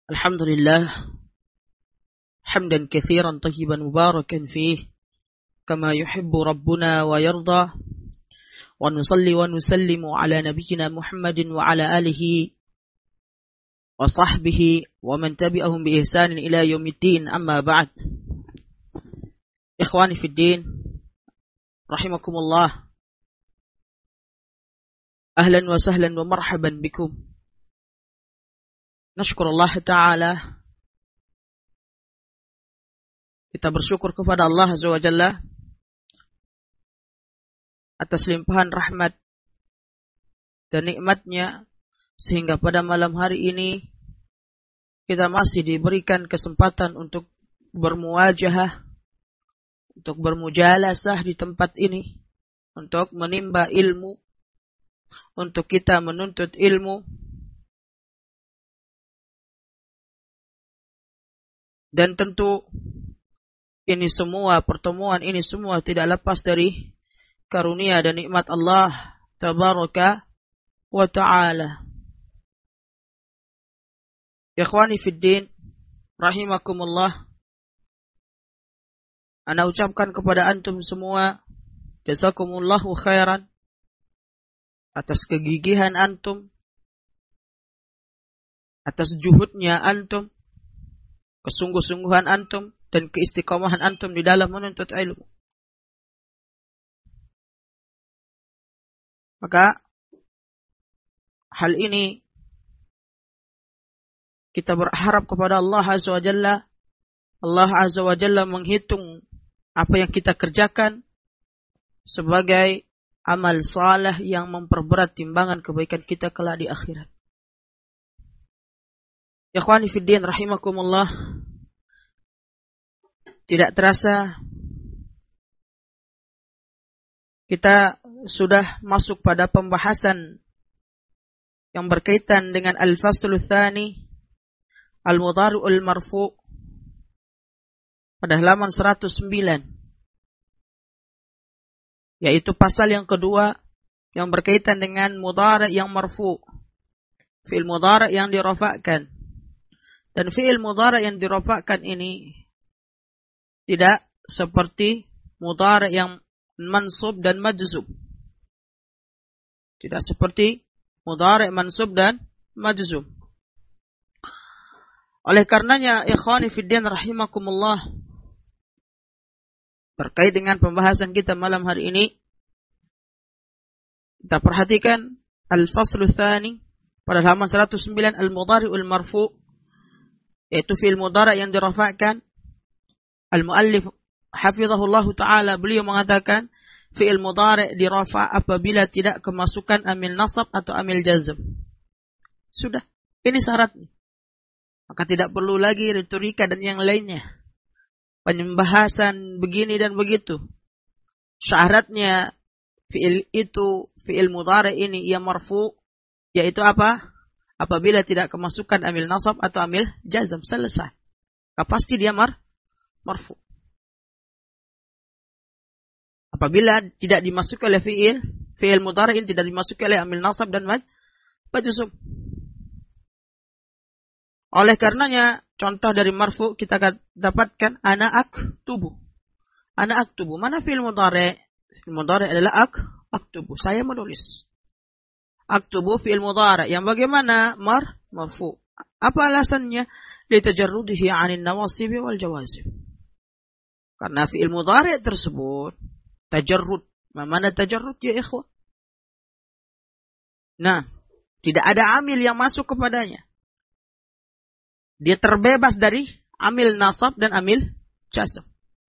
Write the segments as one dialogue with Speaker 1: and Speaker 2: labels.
Speaker 1: الحمد لله حمدا كثيرا طيبا مباركا فيه كما يحب ربنا ويرضى ونصلي ونسلم على نبينا محمد وعلى آله وصحبه ومن تبعهم بإحسان إلى يوم الدين. أما بعد، إخواني في الدين رحمكم الله، أهلا وسهلا ومرحبا بكم. Nashkurullah Ta'ala, kita bersyukur kepada Allah Azza wa Jalla atas limpahan rahmat dan nikmatnya, sehingga pada malam hari ini kita masih diberikan kesempatan untuk bermuwajahah, untuk bermujalasah di tempat ini, untuk menimba ilmu, untuk kita menuntut ilmu. Dan tentu ini semua, pertemuan ini semua tidak lepas dari karunia dan nikmat Allah Tabaraka wa Ta'ala. Ikhwani fiddin rahimakumullah, ana ucapkan kepada antum semua jazakumullahu khairan atas kegigihan antum, atas juhudnya antum, kesungguh-sungguhan antum dan keistiqomahan antum di dalam menuntut ilmu. Maka hal ini kita berharap kepada Allah Azza wa Jalla. Allah Azza wa Jalla menghitung apa yang kita kerjakan sebagai amal saleh yang memperberat timbangan kebaikan kita kelak di akhirat. Ikhwani fiddin rahimakumullah, tidak terasa kita sudah masuk pada pembahasan yang berkaitan dengan al-faslul tsani al-mudhari'ul marfu' pada halaman 109, yaitu pasal yang kedua yang berkaitan dengan mudhari' yang marfu', fi'il mudhari' yang dirafa'kan. Dan fi'il mudhari' yang dirafa'kan ini tidak seperti mudhari' yang mansub dan majzum. Tidak seperti mudhari' mansub dan majzum. Oleh karenanya, ikhwani fiddin rahimakumullah, terkait dengan pembahasan kita malam hari ini, kita perhatikan al-faslu tsani pada halaman 109, al-mudhari'ul marfu', yaitu fi'il mudhari' yang dirafa'kan. Al-muallif hafizahullah ta'ala, beliau mengatakan fi'il mudhari' dirafa' apabila tidak kemasukan amil nasab atau amil jazm. Sudah, ini syaratnya. Maka tidak perlu lagi retorika dan yang lainnya, pembahasan begini dan begitu. Syaratnya fi'il itu, fi'il mudhari' ini yang marfu', yaitu apa? Apabila tidak kemasukan amil nasab atau amil jazm, selesai. Pasti dia marfu. Apabila tidak dimasuki oleh fi'il mudhari' tidak dimasuki oleh amil nasab dan majzum. Oleh karenanya, contoh dari marfu kita akan dapatkan ana aktubu. Ana aktubu. Mana fi'il mudhari'? Fi'il mudhari' adalah aktubu. Saya menulis. Aktubu fi'il mudhari' yang bagaimana? Marfu. Apa alasannya? Litajarrudihi 'anil nawasib wal jawazim. Karena fi'il mudhari' tersebut tajarrud. Mana tajarrud ya ikhwah? Nah, tidak ada amil yang masuk kepadanya. Dia terbebas dari amil nasab dan amil jazm.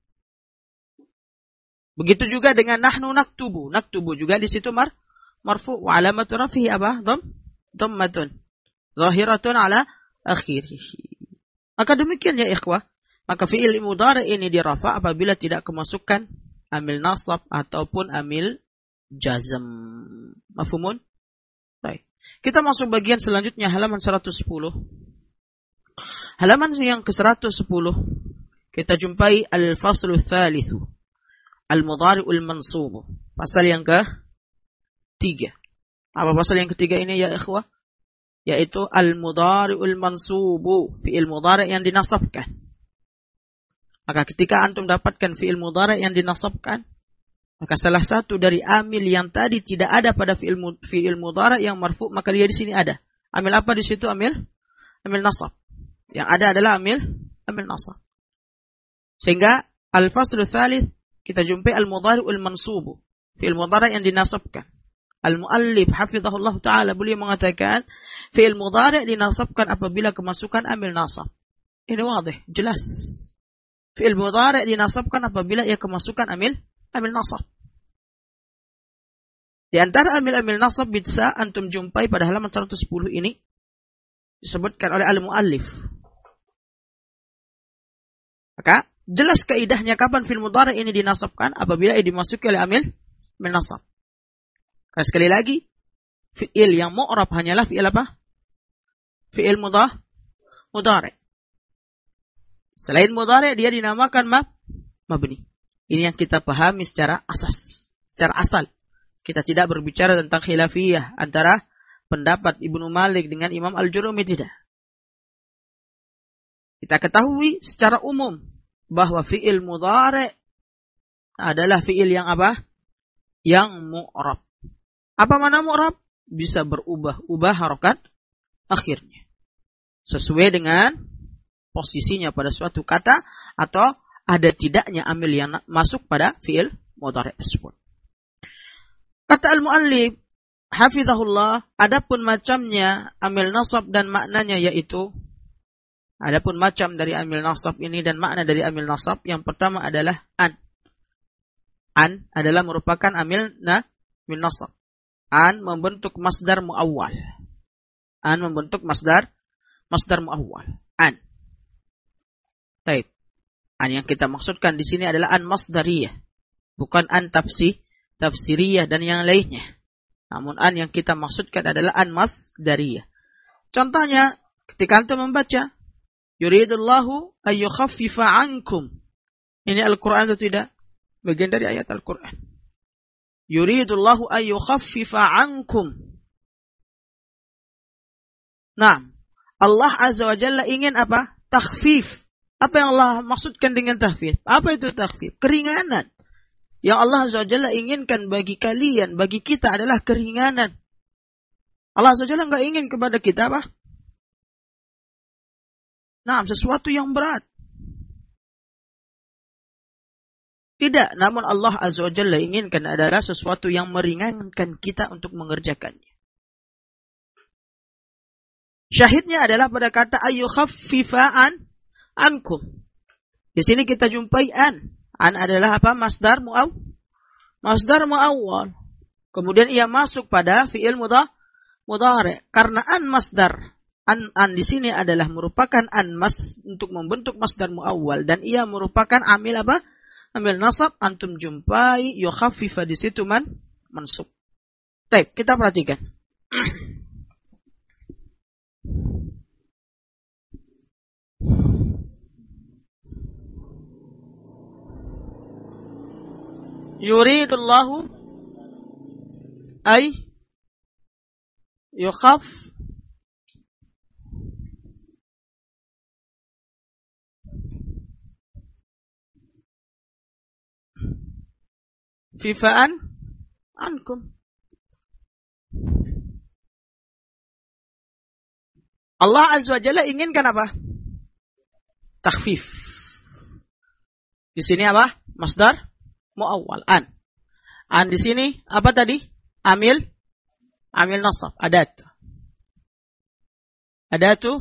Speaker 1: Begitu juga dengan nahnu naktubu. Naktubu juga di situ marfu' wa alamatu rafihi apa? Dhammatun zahiratun ala akhirih. Maka demikian ya ikhwah. Maka fi'il mudhari' ini dirafa' apabila tidak kemasukan amil nasab ataupun amil jazm. Mafhumun? Baik. Kita masuk bagian selanjutnya, halaman 110. Halaman yang ke-110 kita jumpai al-faslu tsalitsu al-mudhari'ul mansub. Pasal yang ke-3. Apa pasal yang ketiga ini ya ikhwah? yaitu al-mudhari'ul mansubu, fi'il mudhari' yang dinasabkan. Maka ketika antum dapatkan fi'il mudhari' yang dinasabkan, maka salah satu dari amil yang tadi tidak ada pada fi'il mudhari' yang marfu, maka dia di sini ada. Amil apa di situ? Amil nasab. Yang ada adalah amil nasab. Sehingga al-faslu tsalits kita jumpai al-mudhari'ul mansubu, fi'il mudhari' yang dinasabkan. Al-muallif hafizahullah taala beliau mengatakan fi'il mudhari' dinasabkan apabila kemasukan amil nasab. Ini wadih, jelas. Fi'il mudhari' dinasabkan apabila ia kemasukan amil nasab. Di antara amil nasab bisa antum jumpai pada halaman 110 ini disebutkan oleh al-muallif. Maka jelas kaidahnya kapan fi'il mudhari' ini dinasabkan apabila ia dimasuki oleh amil nasab. Karena sekali lagi fi'il yang mu'rab hanyalah fi'il apa? Fi'il mudhari'. Selain mudhari' dia dinamakan mabni. Ini yang kita pahami secara asal. Kita tidak berbicara tentang khilafiyah antara pendapat Ibnu Malik dengan Imam Al-Jurumi, tidak. Kita ketahui secara umum bahwa fi'il mudhari' adalah fi'il yang apa? Yang mu'rab. Apa makna mu'rab? Bisa berubah harokat akhirnya. Sesuai dengan posisinya pada suatu kata atau ada tidaknya amil yang masuk pada fi'il mudhari' tersebut. Kata al-muallif hafizahullah, adapun macamnya amil nasab dan maknanya yaitu, adapun macam dari amil nasab ini dan makna dari amil nasab, yang pertama adalah an. An adalah merupakan amil nasab. An membentuk masdar muawwal. An membentuk masdar muawwal. An. Baik. An yang kita maksudkan di sini adalah an masdariyah, bukan an tafsiriyah dan yang lainnya. Namun an yang kita maksudkan adalah an masdariyah. Contohnya ketika antum membaca yuridullahu ayyukhaffifa ankum. Ini Al-Qur'an atau tidak? Bagian dari ayat Al-Qur'an. Yuridullahu ayyukhaffifa ankum. Nah, Allah Azza wa Jalla ingin apa? Takhfif. Apa yang Allah maksudkan dengan takhfif? Apa itu takhfif? Keringanan. Yang Allah Azza wa Jalla inginkan bagi kalian, bagi kita adalah keringanan. Allah Azza wa Jalla enggak ingin kepada kita apa? Nah, sesuatu yang berat. Tidak, namun Allah Azza wa Jalla inginkan adalah sesuatu yang meringankan kita untuk mengerjakannya. Syahidnya adalah pada kata ayyukhaffifa ankum. Di sini kita jumpai an. An adalah apa? Masdar muawwal. Kemudian ia masuk pada fi'il mudhari'. Karena an masdar. An di sini adalah merupakan an untuk membentuk masdar muawwal dan ia merupakan amil apa? Amil nasab. Antum jumpai yukhaffifa di situ mansub. Baik, kita perhatikan. Yuridullahu ay yukhaffifa ankum. Allah Azza wa Jalla inginkan apa? Takhfif. Di sini apa? Masdar muawwal an. An di sini apa tadi? Amil nasab, adatu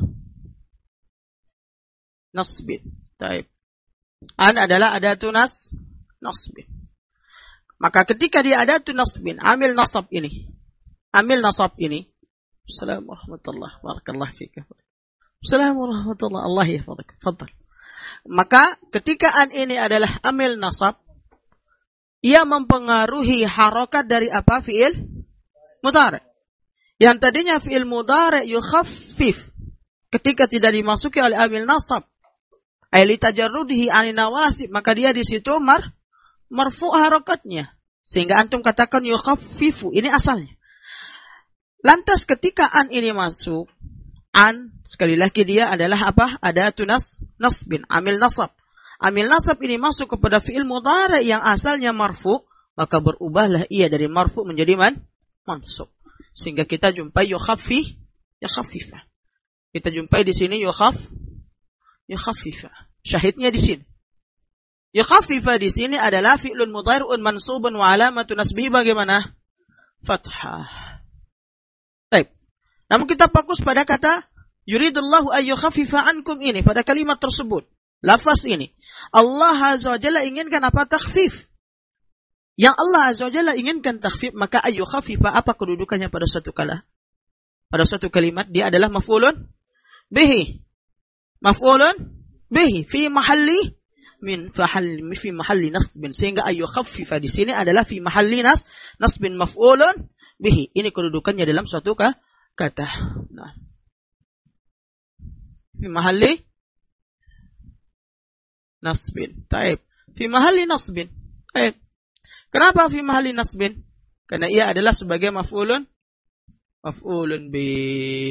Speaker 1: nasbin. Taib. An adalah adatu nasbin. Maka ketika dia adatu nasbin, amil nasab ini. Assalamualaikum warahmatullahi wabarakatuh. Assalamualaikum warahmatullahi Allah yahfadhak. Fadhal. Maka ketika an ini adalah amil nasab, ia mempengaruhi harokat dari apa? Fi'il mudhari'. Yang tadinya fi'il mudhari' yukhaffif ketika tidak dimasuki oleh amil nasab, ay li tajarrudihi 'ani nawasib, maka dia di situ marfu' harokatnya. Sehingga antum katakan yukhaffifu, ini asalnya. Lantas ketika an ini masuk, an sekali lagi dia adalah apa? Ada tunas nasbin, amil nasab. Amil nasab ini masuk kepada fi'il mudhari yang asalnya marfu, maka berubahlah ia dari marfu menjadi mansub. Sehingga kita jumpai yukhaffifa. Kita jumpai di sini yukhaffifa. Syahidnya di sini. Yukhaffifa di sini adalah fi'lun mudhari'un mansubun wa alamatu nasbihi bagaimana? Fathah. Baik. Namun kita fokus pada kata yuridullahu ayyukhaffifa ankum ini, pada kalimat tersebut. Lafaz ini. Allah Azza wa Jalla inginkan apa? Takhfif. Yang Allah Azza wa Jalla inginkan takhfif, maka ayyukhaffifa apa kedudukannya pada suatu kala? Pada suatu kalimat dia adalah maf'ulun bihi. Maf'ulun bihi fi mahalli nasbin, sehingga ayyukhaffifa di sini adalah fi mahalli nasbin maf'ulun bihi. Ini kedudukannya dalam suatu kata. Nah. Fi mahalli nasbin. Taib. Fi mahalli nasbin. Taib. Kenapa fi mahalli nasbin? Karena ia adalah sebagai maf'ulun bih.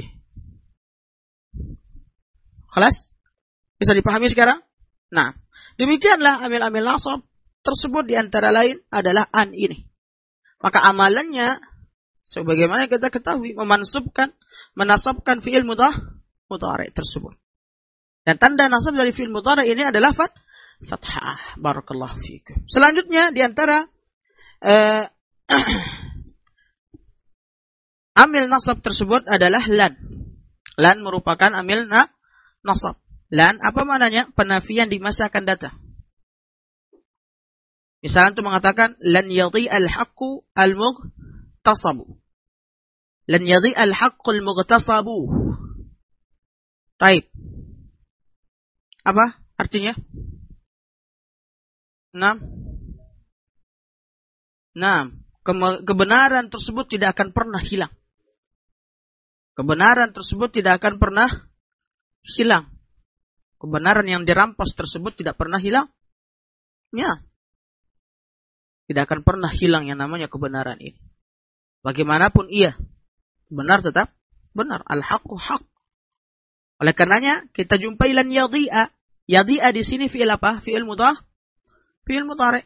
Speaker 1: Khalas? Bisa dipahami sekarang? Nah, demikianlah amil-amil nasab tersebut di antara lain adalah an ini. Maka amalannya sebagaimana kita ketahui menasabkan fi'il mudhari tersebut. Dan tanda nasab dari fi'il mudhari ini adalah fathah. Barakallahu fiikum. Selanjutnya di antara amil nasab tersebut adalah lan. Lan merupakan amil nasab. Lan apa maknanya? Penafian di masa akan datang. Misalnya itu mengatakan lan yadhi al-haqqu al-mughtasabu. Lan yadhi al-haqqu al-mughtasabu. Baik. Apa artinya? Kebenaran tersebut tidak akan pernah hilang. Kebenaran tersebut tidak akan pernah hilang. Kebenaran yang dirampas tersebut tidak pernah hilang. Ya. Tidak akan pernah hilang yang namanya kebenaran ini. Bagaimanapun ia, benar tetap benar. Al-haqqu haq. Oleh karenanya kita jumpai lan yadhi'a. Yadhi'a di sini fi'il apa? Fi'il mudhari.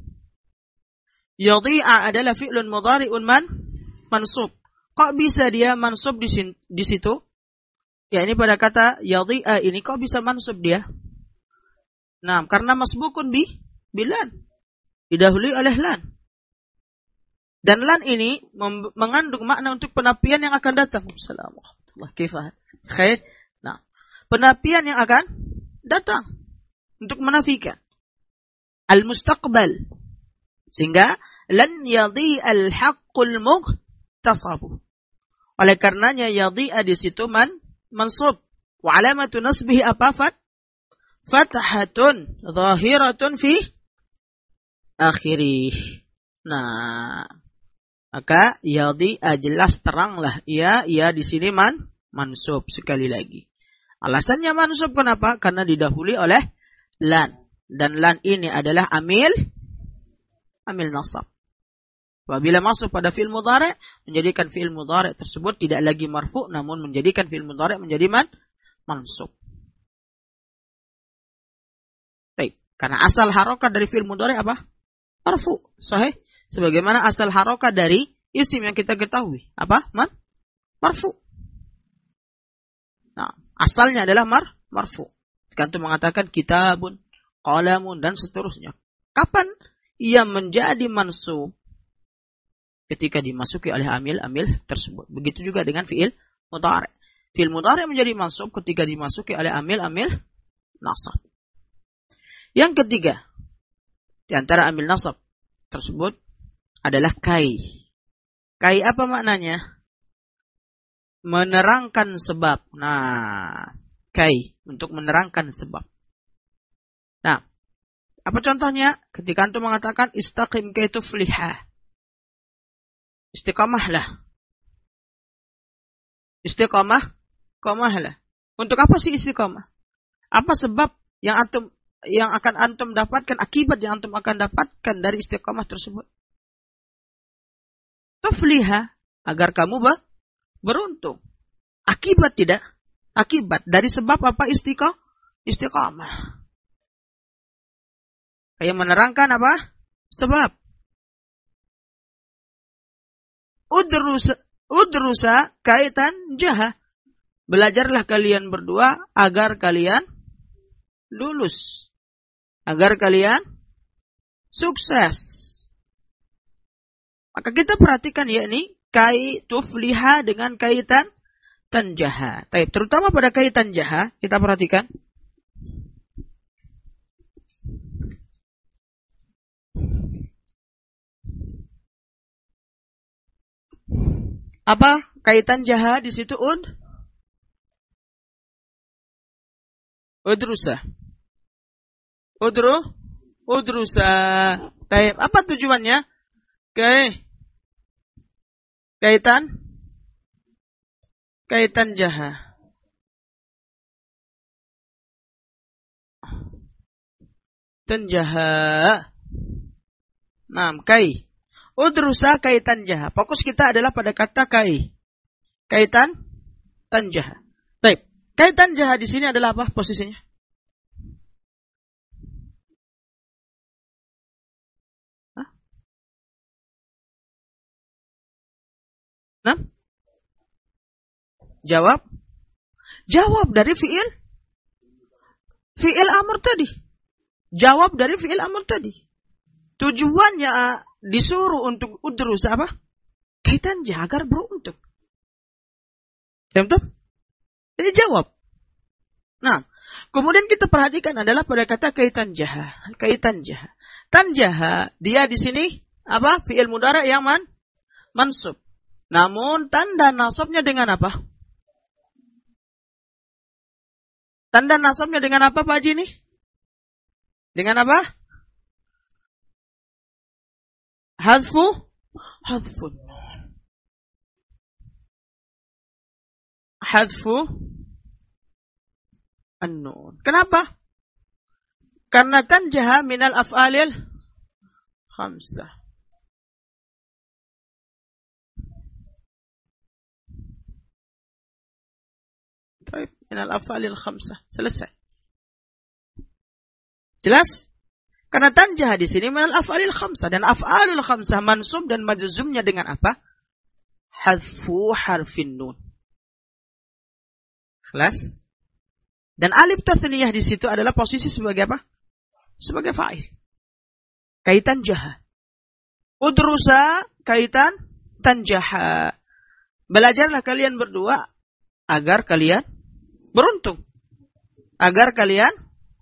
Speaker 1: Yadhi'a adalah fi'lun mudhari'un mansub. Kok bisa dia mansub di situ? Ya, ini pada kata yadhi'a ini kok bisa mansub dia? Nah, karena masbukun bilan. Didahului oleh lan. Dan lan ini mengandung makna untuk penafian yang akan datang. Assalamualaikum warahmatullahi wabarakatuh. Khair. Nah, penafian yang akan datang untuk menafikan al-mustaqbal. Sehingga lan yadhi'al haqqul mughtasabu. Oleh karenanya yadhi'a di situ mansub. Wa alamatu nasbihi apa? Fathatun zahiratun fi akhirih. Nah, maka yadhi'a jelas teranglah ia di sini mansub sekali lagi. Alasannya mansub kenapa? Karena didahului oleh lan. Dan lan ini adalah amil nasab. Apabila masuk pada fi'il mudhari, menjadikan fi'il mudhari tersebut tidak lagi marfu, namun menjadikan fi'il mudhari menjadi mansub. Baik, karena asal harokat dari fi'il mudhari apa? Marfu, sahih. Sebagaimana asal harokat dari isim yang kita ketahui, apa? Marfu. Nah, asalnya adalah marfu. Sekarang mengatakan kitabun, qalamun dan seterusnya. Kapan ia menjadi mansub? Ketika dimasuki oleh amil tersebut. Begitu juga dengan fi'il mudhari. Fi'il mudhari menjadi mansub ketika dimasuki oleh amil nasab. Yang ketiga, di antara amil nasab tersebut adalah kai. Kai apa maknanya? Menerangkan sebab. Nah, kai untuk menerangkan sebab. Nah, apa contohnya? Ketika antum mengatakan istaqim kay tufliha. Istiqamahlah. Istiqamahlah. Untuk apa sih istiqamah? Apa sebab yang akan antum dapatkan, akibat yang antum akan dapatkan dari istiqamah tersebut? Tufliha, agar kamu beruntung. Akibat tidak? Akibat. Dari sebab apa? Istiqamah. Yang menerangkan apa? Sebab. Udrusa kaitan jaha. Belajarlah kalian berdua agar kalian lulus. Agar kalian sukses. Maka kita perhatikan yakni kai tufliha dengan kaitan tanjaha. Terutama pada kaitan jaha, kita perhatikan. Apa kaitan jaha di situ? Udrusa. Udrusa. Apa tujuannya? Kaitan jaha. Tanjaha. Kai. Udrusa kaitan jaha. Fokus kita adalah pada kata kai. Kaitan tanjaha. Baik. Kaitan jaha di sini adalah apa posisinya? Nah? Jawab dari fi'il amr tadi. Jawab dari fi'il amr tadi. Tujuannya disuruh untuk udrus apa? Kaitan jaha agar beruntung. Betul? Jadi jawab. Nah, kemudian kita perhatikan adalah pada kata kaitan jaha. Kaitan jaha. Tan jaha, dia di sini apa? Fi'il mudhari yang mansub. Namun tanda nasabnya dengan apa? Tanda nasabnya dengan apa Pak Haji ini? Dengan apa? Hadfun. Hadfu an-nun. Kenapa? Karena tanjaha minal af'alil khamsah. Baik, minal af'alil khamsah. Selesai. Jelas? Karena tanjaha di sini minal af'alil khamsah, dan af'alul khamsah mansub dan majzumnya dengan apa? Hadfu harfin nun. Kelas. Dan alif tathniyah di situ adalah posisi sebagai apa? Sebagai fa'il. Kaitan jaha. Udrusa kaitan tanjaha. Belajarlah kalian berdua agar kalian beruntung. Agar kalian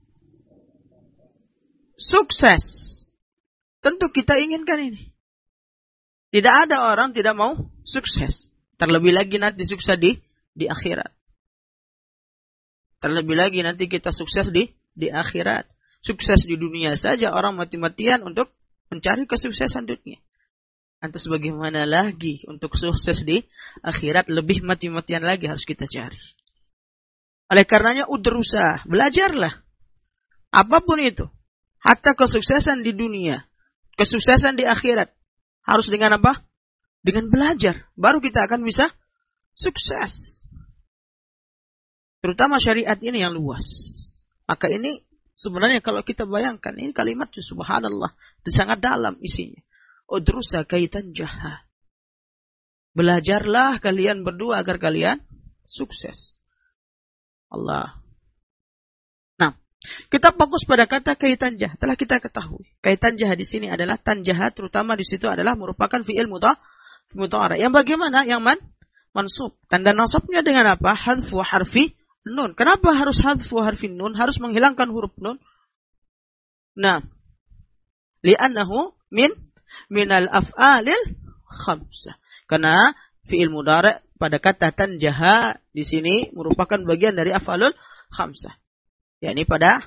Speaker 1: sukses. Tentu kita inginkan ini. Tidak ada orang tidak mau sukses. Terlebih lagi nanti sukses di akhirat. Terlebih lagi nanti kita sukses di akhirat. Sukses di dunia saja orang mati-matian untuk mencari kesuksesan dunia. Lantas bagaimana lagi untuk sukses di akhirat, lebih mati-matian lagi harus kita cari. Oleh karenanya udrusa, belajarlah. Apapun itu. Hatta kesuksesan di dunia, kesuksesan di akhirat. Harus dengan apa? Dengan belajar. Baru kita akan bisa sukses. Terutama syariat ini yang luas. Maka ini sebenarnya kalau kita bayangkan, ini kalimat subhanallah, itu sangat dalam isinya. Udrusa kaitan jaha. Belajarlah kalian berdua agar kalian sukses. Allah. Nah, kita fokus pada kata kaitan jaha. Telah kita ketahui. Kaitan jaha di sini adalah tanjaha, terutama di situ adalah merupakan fi'il mudhari. Yang bagaimana? Yang mansub. Tanda nasabnya dengan apa? Hadfu harfi nun. Kenapa harus hadfu harfi nun? Harus menghilangkan huruf nun. Nah, li'annahu minal af'alil khamsah. Karena fi'il mudhari pada kata tanjaha di sini merupakan bagian dari af'alul khamsah. yakni pada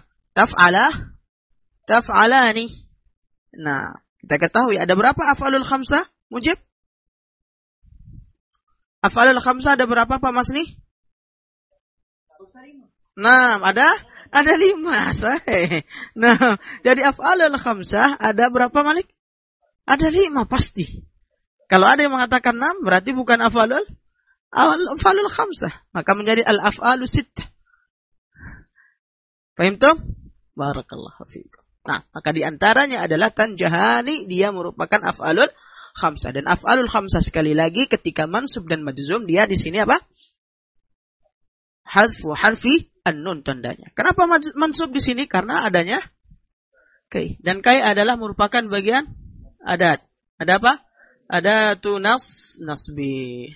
Speaker 1: taf'alani. Nah, kita ketahui ada berapa af'alul khamsah? Mujib? Af'alul khamsah ada berapa Pak Masni? Nah, ada 5. Sahih. Nah, jadi af'alul khamsah ada berapa Malik? Ada 5 pasti. Kalau ada yang mengatakan 6 berarti bukan af'alul al-af'alul khamsah. Maka menjadi al-af'alus sittah. Fahim tuh? Barakallahu fiikum. Nah, maka di antaranya adalah tanjahani, dia merupakan af'alul khamsah. Dan af'alul khamsah sekali lagi ketika mansub dan majzum, dia di sini apa? Hadfu harfi an-nun tandanya. Kenapa mansub di sini? Karena adanya kai. Dan kai adalah merupakan bagian adat. Ada apa? Adatu nasbi.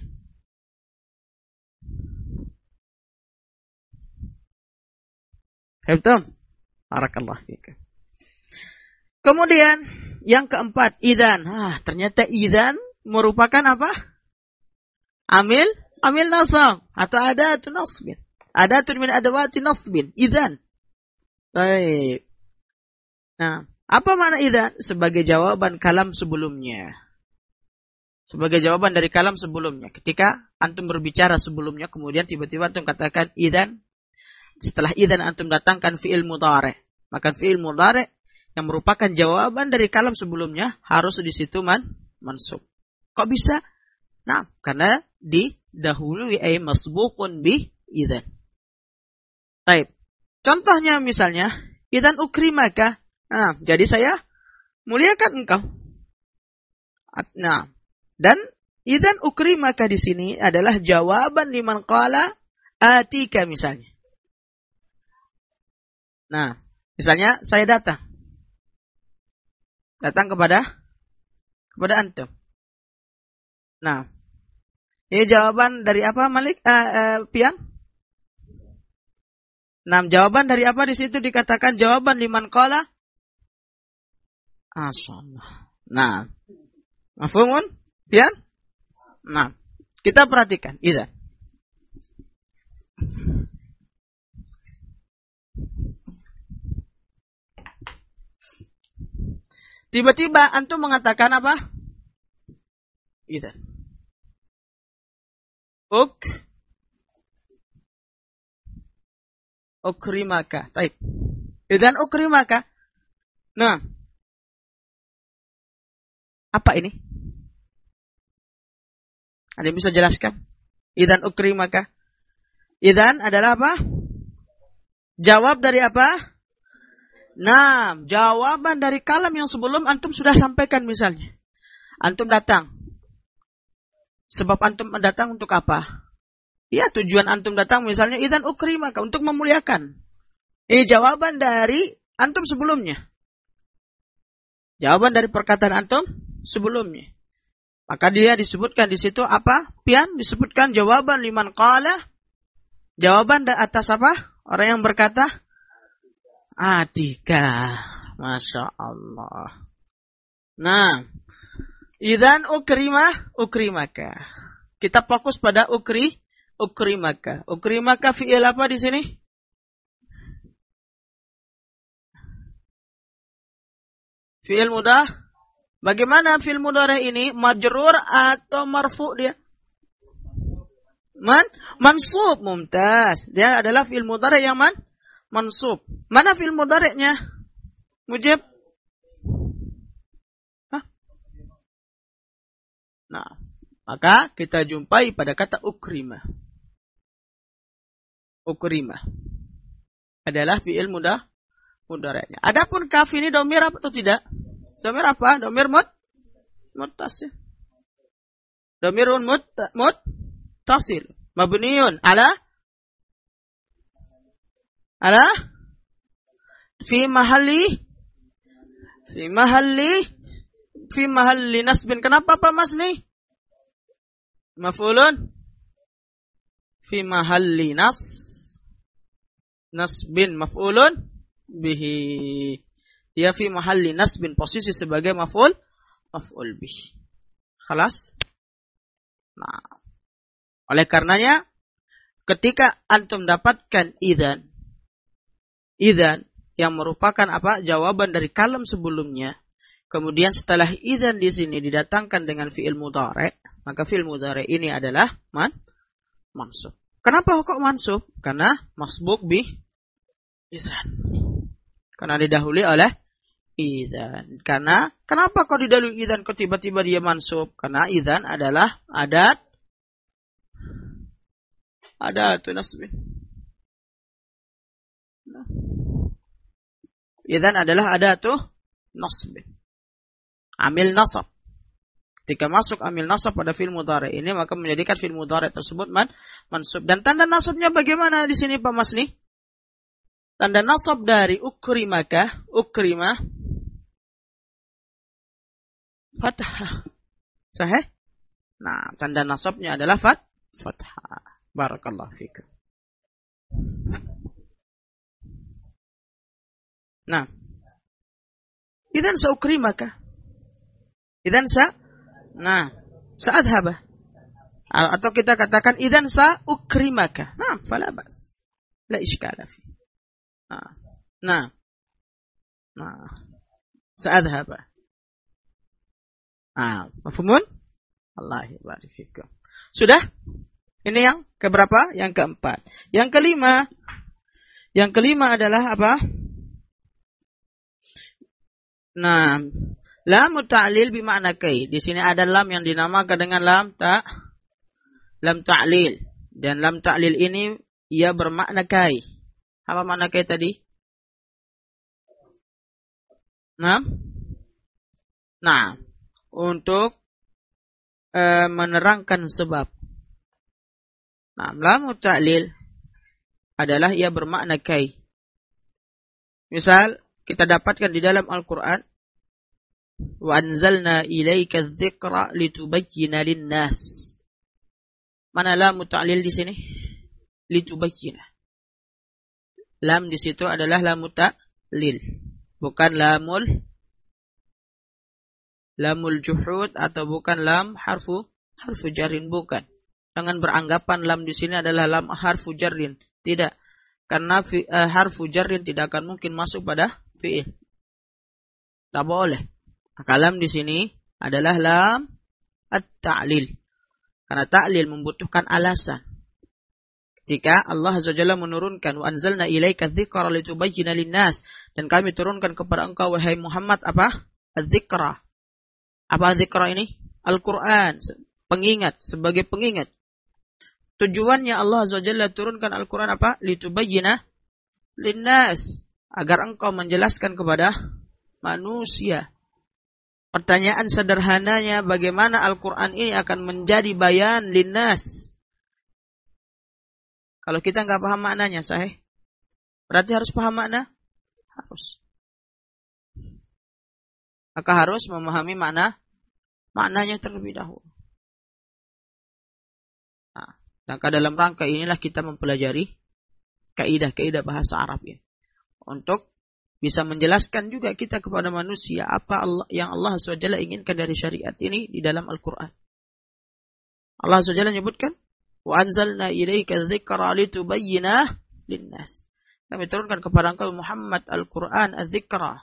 Speaker 1: Faham? Barakallahu fiikum. Kemudian yang keempat, idzan. Ternyata idzan merupakan apa? Amil nasab atau adatun nasbin. Adatun min adawati nasbin. Idzan. Baik. Nah, apa makna idzan? Sebagai jawaban kalam sebelumnya. Sebagai jawaban dari kalam sebelumnya. Ketika antum berbicara sebelumnya, kemudian tiba-tiba antum katakan idzan. Setelah idzan antum datangkan fi'il mudhari'. Maka fi'il mudhari' yang merupakan jawaban dari kalam sebelumnya harus di situ mansub. Kok bisa? Nah, karena didahului masbuqun bi idzan. Baik. Contohnya misalnya, idzan ukrimaka. Nah, jadi saya muliakan engkau. Nah, dan idzan ukrimaka di sini adalah jawaban liman qala atika misalnya. Nah, misalnya saya datang kepada antum. Nah, ini jawaban dari apa, Malik? Pian? Nah, jawaban dari apa di situ dikatakan jawaban liman qala? Asyaallah. Nah, mafhumun? Pian? Nah, kita perhatikan. Idzan. Tiba-tiba antum mengatakan apa? Idzan. Ukrimaka. Baik. Idzan ukrimaka. Nah. Apa ini? Ada yang bisa jelaskan? Idzan ukrimaka. Idzan adalah apa? Jawab dari apa? Nah, jawaban dari kalam yang sebelum antum sudah sampaikan misalnya. Antum datang. Sebab antum datang untuk apa? Ya, tujuan antum datang misalnya idzan ukrimaka, untuk memuliakan. Ini jawaban dari antum sebelumnya. Jawaban dari perkataan antum sebelumnya. Maka dia disebutkan di situ apa? Pian disebutkan jawaban liman qala. Jawaban atas apa? Orang yang berkata atika. Masya Allah. Nah, idzan ukrimaka. Kita fokus pada ukrimaka. Ukrimaka fi'il apa di sini? Fi'il mudah. Bagaimana fi'il mudhari ini? Majrur atau marfu dia? Mansub. Mumtaz. Dia adalah fi'il mudhari yang mansub. Mana fi'il mudhari'nya? Mujib? Nah, maka kita jumpai pada kata ukrimah. Ukrimah adalah fi'il mudhari'nya. Adapun kaf ini domir apa atau tidak? Domir apa? Domir muttasil. Domirun muttasil. Mabniun ala fi mahalli nasbin. Kenapa Pak Mas nih? Maf'ulun fi mahalli nasbin, maf'ulun bihi. Dia fi mahalli nasbin, posisi sebagai maf'ul bihi. Khalas? Nah, oleh karenanya ketika antum dapatkan idzan yang merupakan apa? Jawaban dari kalam sebelumnya. Kemudian setelah idzan di sini didatangkan dengan fi'il mudhari', maka fi'il mudhari' ini adalah mansub. Kenapa kok mansub? Karena masbuk bi idzan. Karena didahului oleh idzan. Karena kenapa kok didahului idzan kok tiba-tiba dia mansub? Karena idzan adalah adat adatu nasbin. Idzan adalah adatu nasbin. Amil nasab. Ketika masuk amil nasab pada fi'il mudhari ini, maka menjadikan fi'il mudhari tersebut mansub. Dan tanda nasabnya bagaimana di sini Pak Masni? Tanda nasab dari ukrimaka, ukrimah, fathah. Sahih? Nah, tanda nasabnya adalah fathah. Barakallahu fikum. Nah, idzan saukrimaka. Idzan sa'adhaba. Atau kita katakan idzan saukrimaka. Nah, fala bas. La iskala fi. Nah. Sa'adhaba. Mafhumun? Allah barik fikum. Sudah? Ini yang keberapa? Yang keempat. Yang kelima adalah apa? Nah, lam ta'lil bimakna kai. Di sini ada lam yang dinamakan dengan lam ta'lil. Dan lam ta'lil ini ia bermakna kai. Apa makna kai tadi? Nah, untuk menerangkan sebab. Nah, lam ta'lil adalah ia bermakna kai. Misal kita dapatkan di dalam Al-Qur'an, wa anzalna ilaika dzikra litubayyana lin-nas. Mana lam ta'lil di sini? Litubayyana. Lam di situ adalah lam ta'lil, bukan lamul juhud atau bukan lam harfu jarrin, bukan. Jangan beranggapan lam di sini adalah lam harfu jarrin. Tidak. Karena harfu jarrin tidak akan mungkin masuk pada fi'il. Tak boleh. Maka lam di sini adalah lam at-ta'lil. Karena ta'lil membutuhkan alasan. Ketika Allah Azza wa Jalla menurunkan wa anzalna ilaika dzikra litubayyana lin-nas, dan kami turunkan kepada engkau wahai Muhammad apa? Az-dzikra. Apa dzikra ini? Al-Qur'an, pengingat, sebagai pengingat. Tujuannya Allah Azza wa Jalla turunkan Al-Qur'an apa? Litubayyana lin-nas, agar engkau menjelaskan kepada manusia. Pertanyaan sederhananya, bagaimana Al-Qur'an ini akan menjadi bayan lin-nas? Kalau kita enggak paham maknanya, sahih. Berarti harus paham makna? Harus. Maka harus memahami maknanya terlebih dahulu. Maka dalam rangka inilah kita mempelajari kaidah-kaidah bahasa Arab ya. Untuk bisa menjelaskan juga kita kepada manusia apa yang Allah SWT inginkan dari syariat ini di dalam Al-Quran. Allah SWT menyebutkan, wa anzalna ilaika dzikra litubayyana lin-nas. Kami turunkan kepada engkau Muhammad Al-Quran az-dzikra.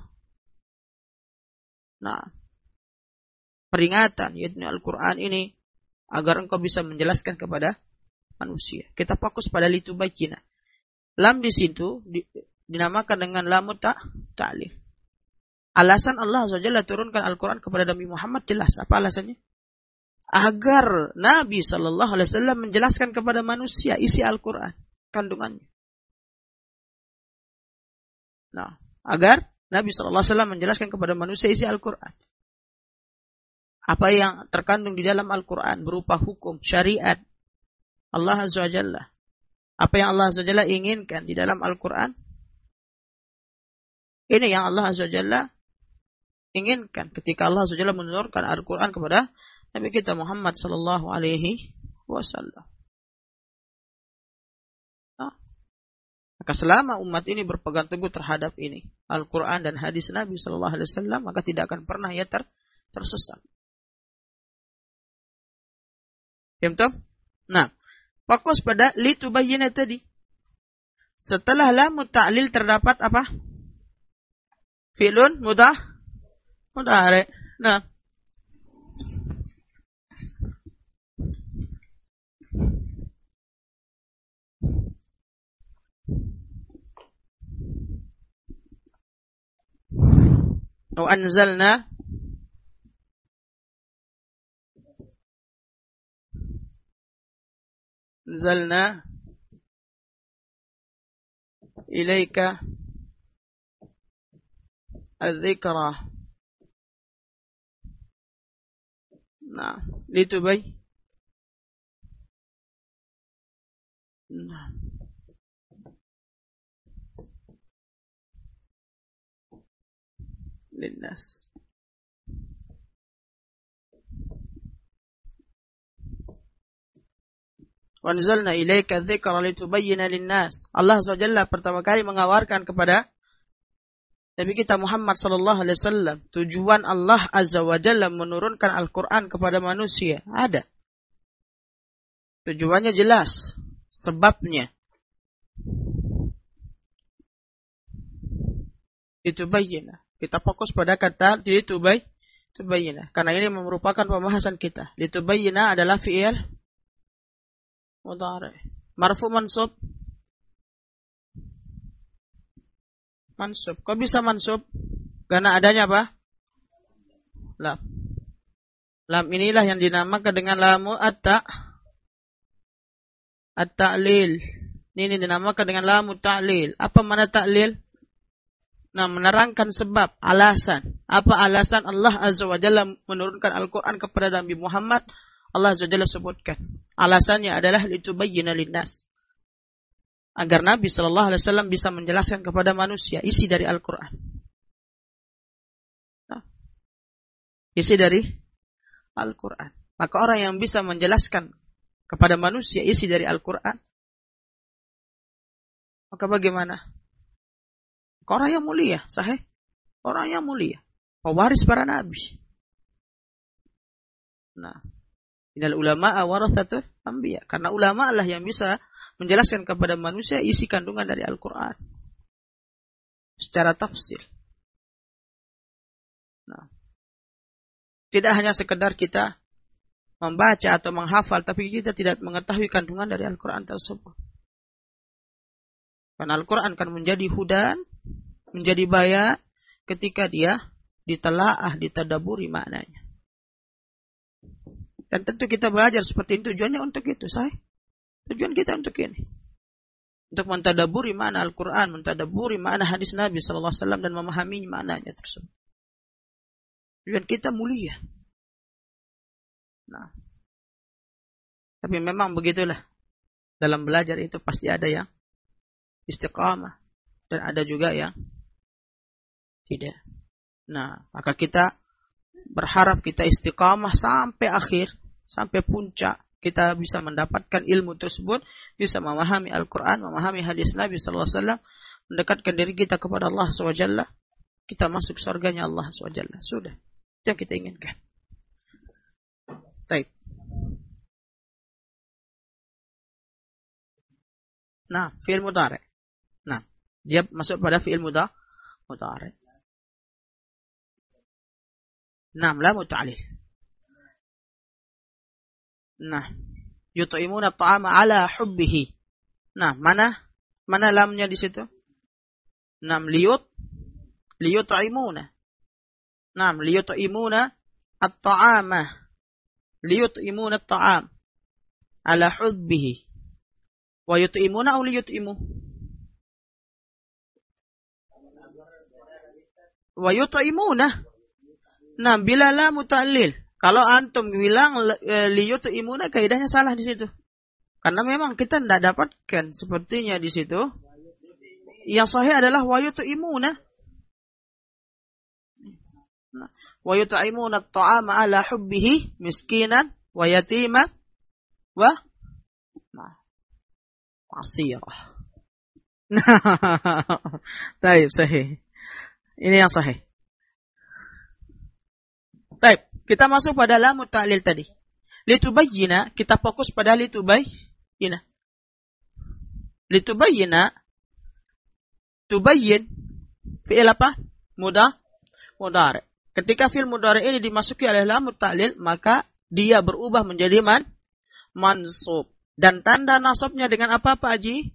Speaker 1: Nah, peringatan yaitu Al-Quran ini agar engkau bisa menjelaskan kepada manusia. Kita fokus pada litubayyana. Lam di situ dinamakan dengan lam ta'lil. Alasan Allah SWT turunkan Al-Quran kepada Nabi Muhammad jelas. Apa alasannya? Agar Nabi SAW menjelaskan kepada manusia isi Al-Quran, kandungannya. Nah, agar Nabi SAW menjelaskan kepada manusia isi Al-Quran. Apa yang terkandung di dalam Al-Quran berupa hukum, syariat Allah Azza wa Jalla. Apa yang Allah Azza wa Jalla inginkan di dalam Al-Quran, ini yang Allah Azza wa Jalla inginkan ketika Allah Azza wa Jalla menurunkan Al-Quran kepada Nabi kita Muhammad sallallahu alaihi wasallam. Maka selama umat ini berpegang teguh terhadap ini, Al-Quran dan hadis Nabi sallallahu alaihi wasallam, maka tidak akan pernah ia tersesat. Paham? Nah, fokus pada litubayyana tadi. Setelah lam ta'lil terdapat apa? Fi'lun mudhari. Nah, wa anzalna ilaika الذكرى. Nah, litubay. Nah. Linnas. Wanzalna ilaika dzikra litubayyana linnas. Allah SWT pertama kali mengawarkan kepada Nabi kita Muhammad sallallahu alaihi wasallam tujuan Allah Azza wa Jalla menurunkan Al-Qur'an kepada manusia. Ada. Tujuannya jelas, sebabnya. Litubayyana. Kita fokus pada kata litubayyana karena ini merupakan pembahasan kita. Litubayyana adalah fi'il mudhari. Marfu mansub. Mansub. Kok bisa mansub? Karena adanya apa? Lam. Lam inilah yang dinamakan dengan lamu at-ta'lil. Ini dinamakan dengan lamu ta'lil. Apa makna ta'lil? Nah, menerangkan sebab, alasan. Apa alasan Allah Azza wa Jalla menurunkan Al-Quran kepada Nabi Muhammad? Allah Azza wa Jalla sebutkan. Alasannya adalah litubayyana linnas. Agar Nabi sallallahu alaihi wasallam bisa menjelaskan kepada manusia isi dari Al-Qur'an. Nah, isi dari Al-Qur'an. Maka orang yang bisa menjelaskan kepada manusia isi dari Al-Qur'an, maka bagaimana? Orang yang mulia, sahih. Orang yang mulia, pewaris para nabi. Nah, innal ulama'a warathatul anbiya. Karena ulama lah yang bisa menjelaskan kepada manusia isi kandungan dari Al-Quran secara tafsir. Nah, tidak hanya sekedar kita membaca atau menghafal, tapi kita tidak mengetahui kandungan dari Al-Quran tersebut. Karena Al-Quran akan menjadi hudan, menjadi bayan ketika dia ditelaah, ditadaburi maknanya. Dan tentu kita belajar seperti itu, tujuannya untuk itu, sahih. Tujuan kita untuk ini. Untuk mentadaburi makna Al-Quran, mentadaburi makna hadis Nabi SAW dan memahami maknanya tersebut. Tujuan kita mulia. Nah, tapi memang begitulah. Dalam belajar itu pasti ada yang istiqamah. Dan ada juga yang tidak. Nah, maka kita berharap kita istiqamah sampai akhir, sampai puncak. Kita bisa mendapatkan ilmu tersebut, bisa memahami Al-Quran, memahami hadis Nabi SAW, mendekatkan diri kita kepada Allah SWT, kita masuk surganya Allah SWT. Sudah, itu yang kita inginkan. Baik. Nah, fi'il mudhari. Nah, dia masuk pada fi'il mudhari. Nah, la muta'alil. Nah, yut'imuna ta'ama ala hubbihi. Nah, mana lamnya di situ? Nah, liyut'imuna. Nah, liyut'imuna at-ta'ama. Liyut'imuna at-ta'am ala hubbihi. Wa yut'imuna aw liyut'imu? Wa yut'imuna. Nah, bila la muta'allil. Kalau antum bilang liyut'imuna, kaidahnya salah di situ. Karena memang kita tidak dapatkan sepertinya di situ. Yang sahih adalah wa yut'imuna. Wa yut'imuna at-ta'ama ala hubbihi miskinan wa yatiman wa asirah. Baik, sahih. Ini yang sahih. Baik. Kita masuk pada lamu ta'lil tadi. Litubayyina, kita fokus pada litubayyina. Litubayyina, tubayyin, fi'il apa? Mudhari. Ketika fi'il mudhari ini dimasuki oleh lamu ta'lil, maka dia berubah menjadi mansub. Dan tanda nasabnya dengan apa, Pak Haji?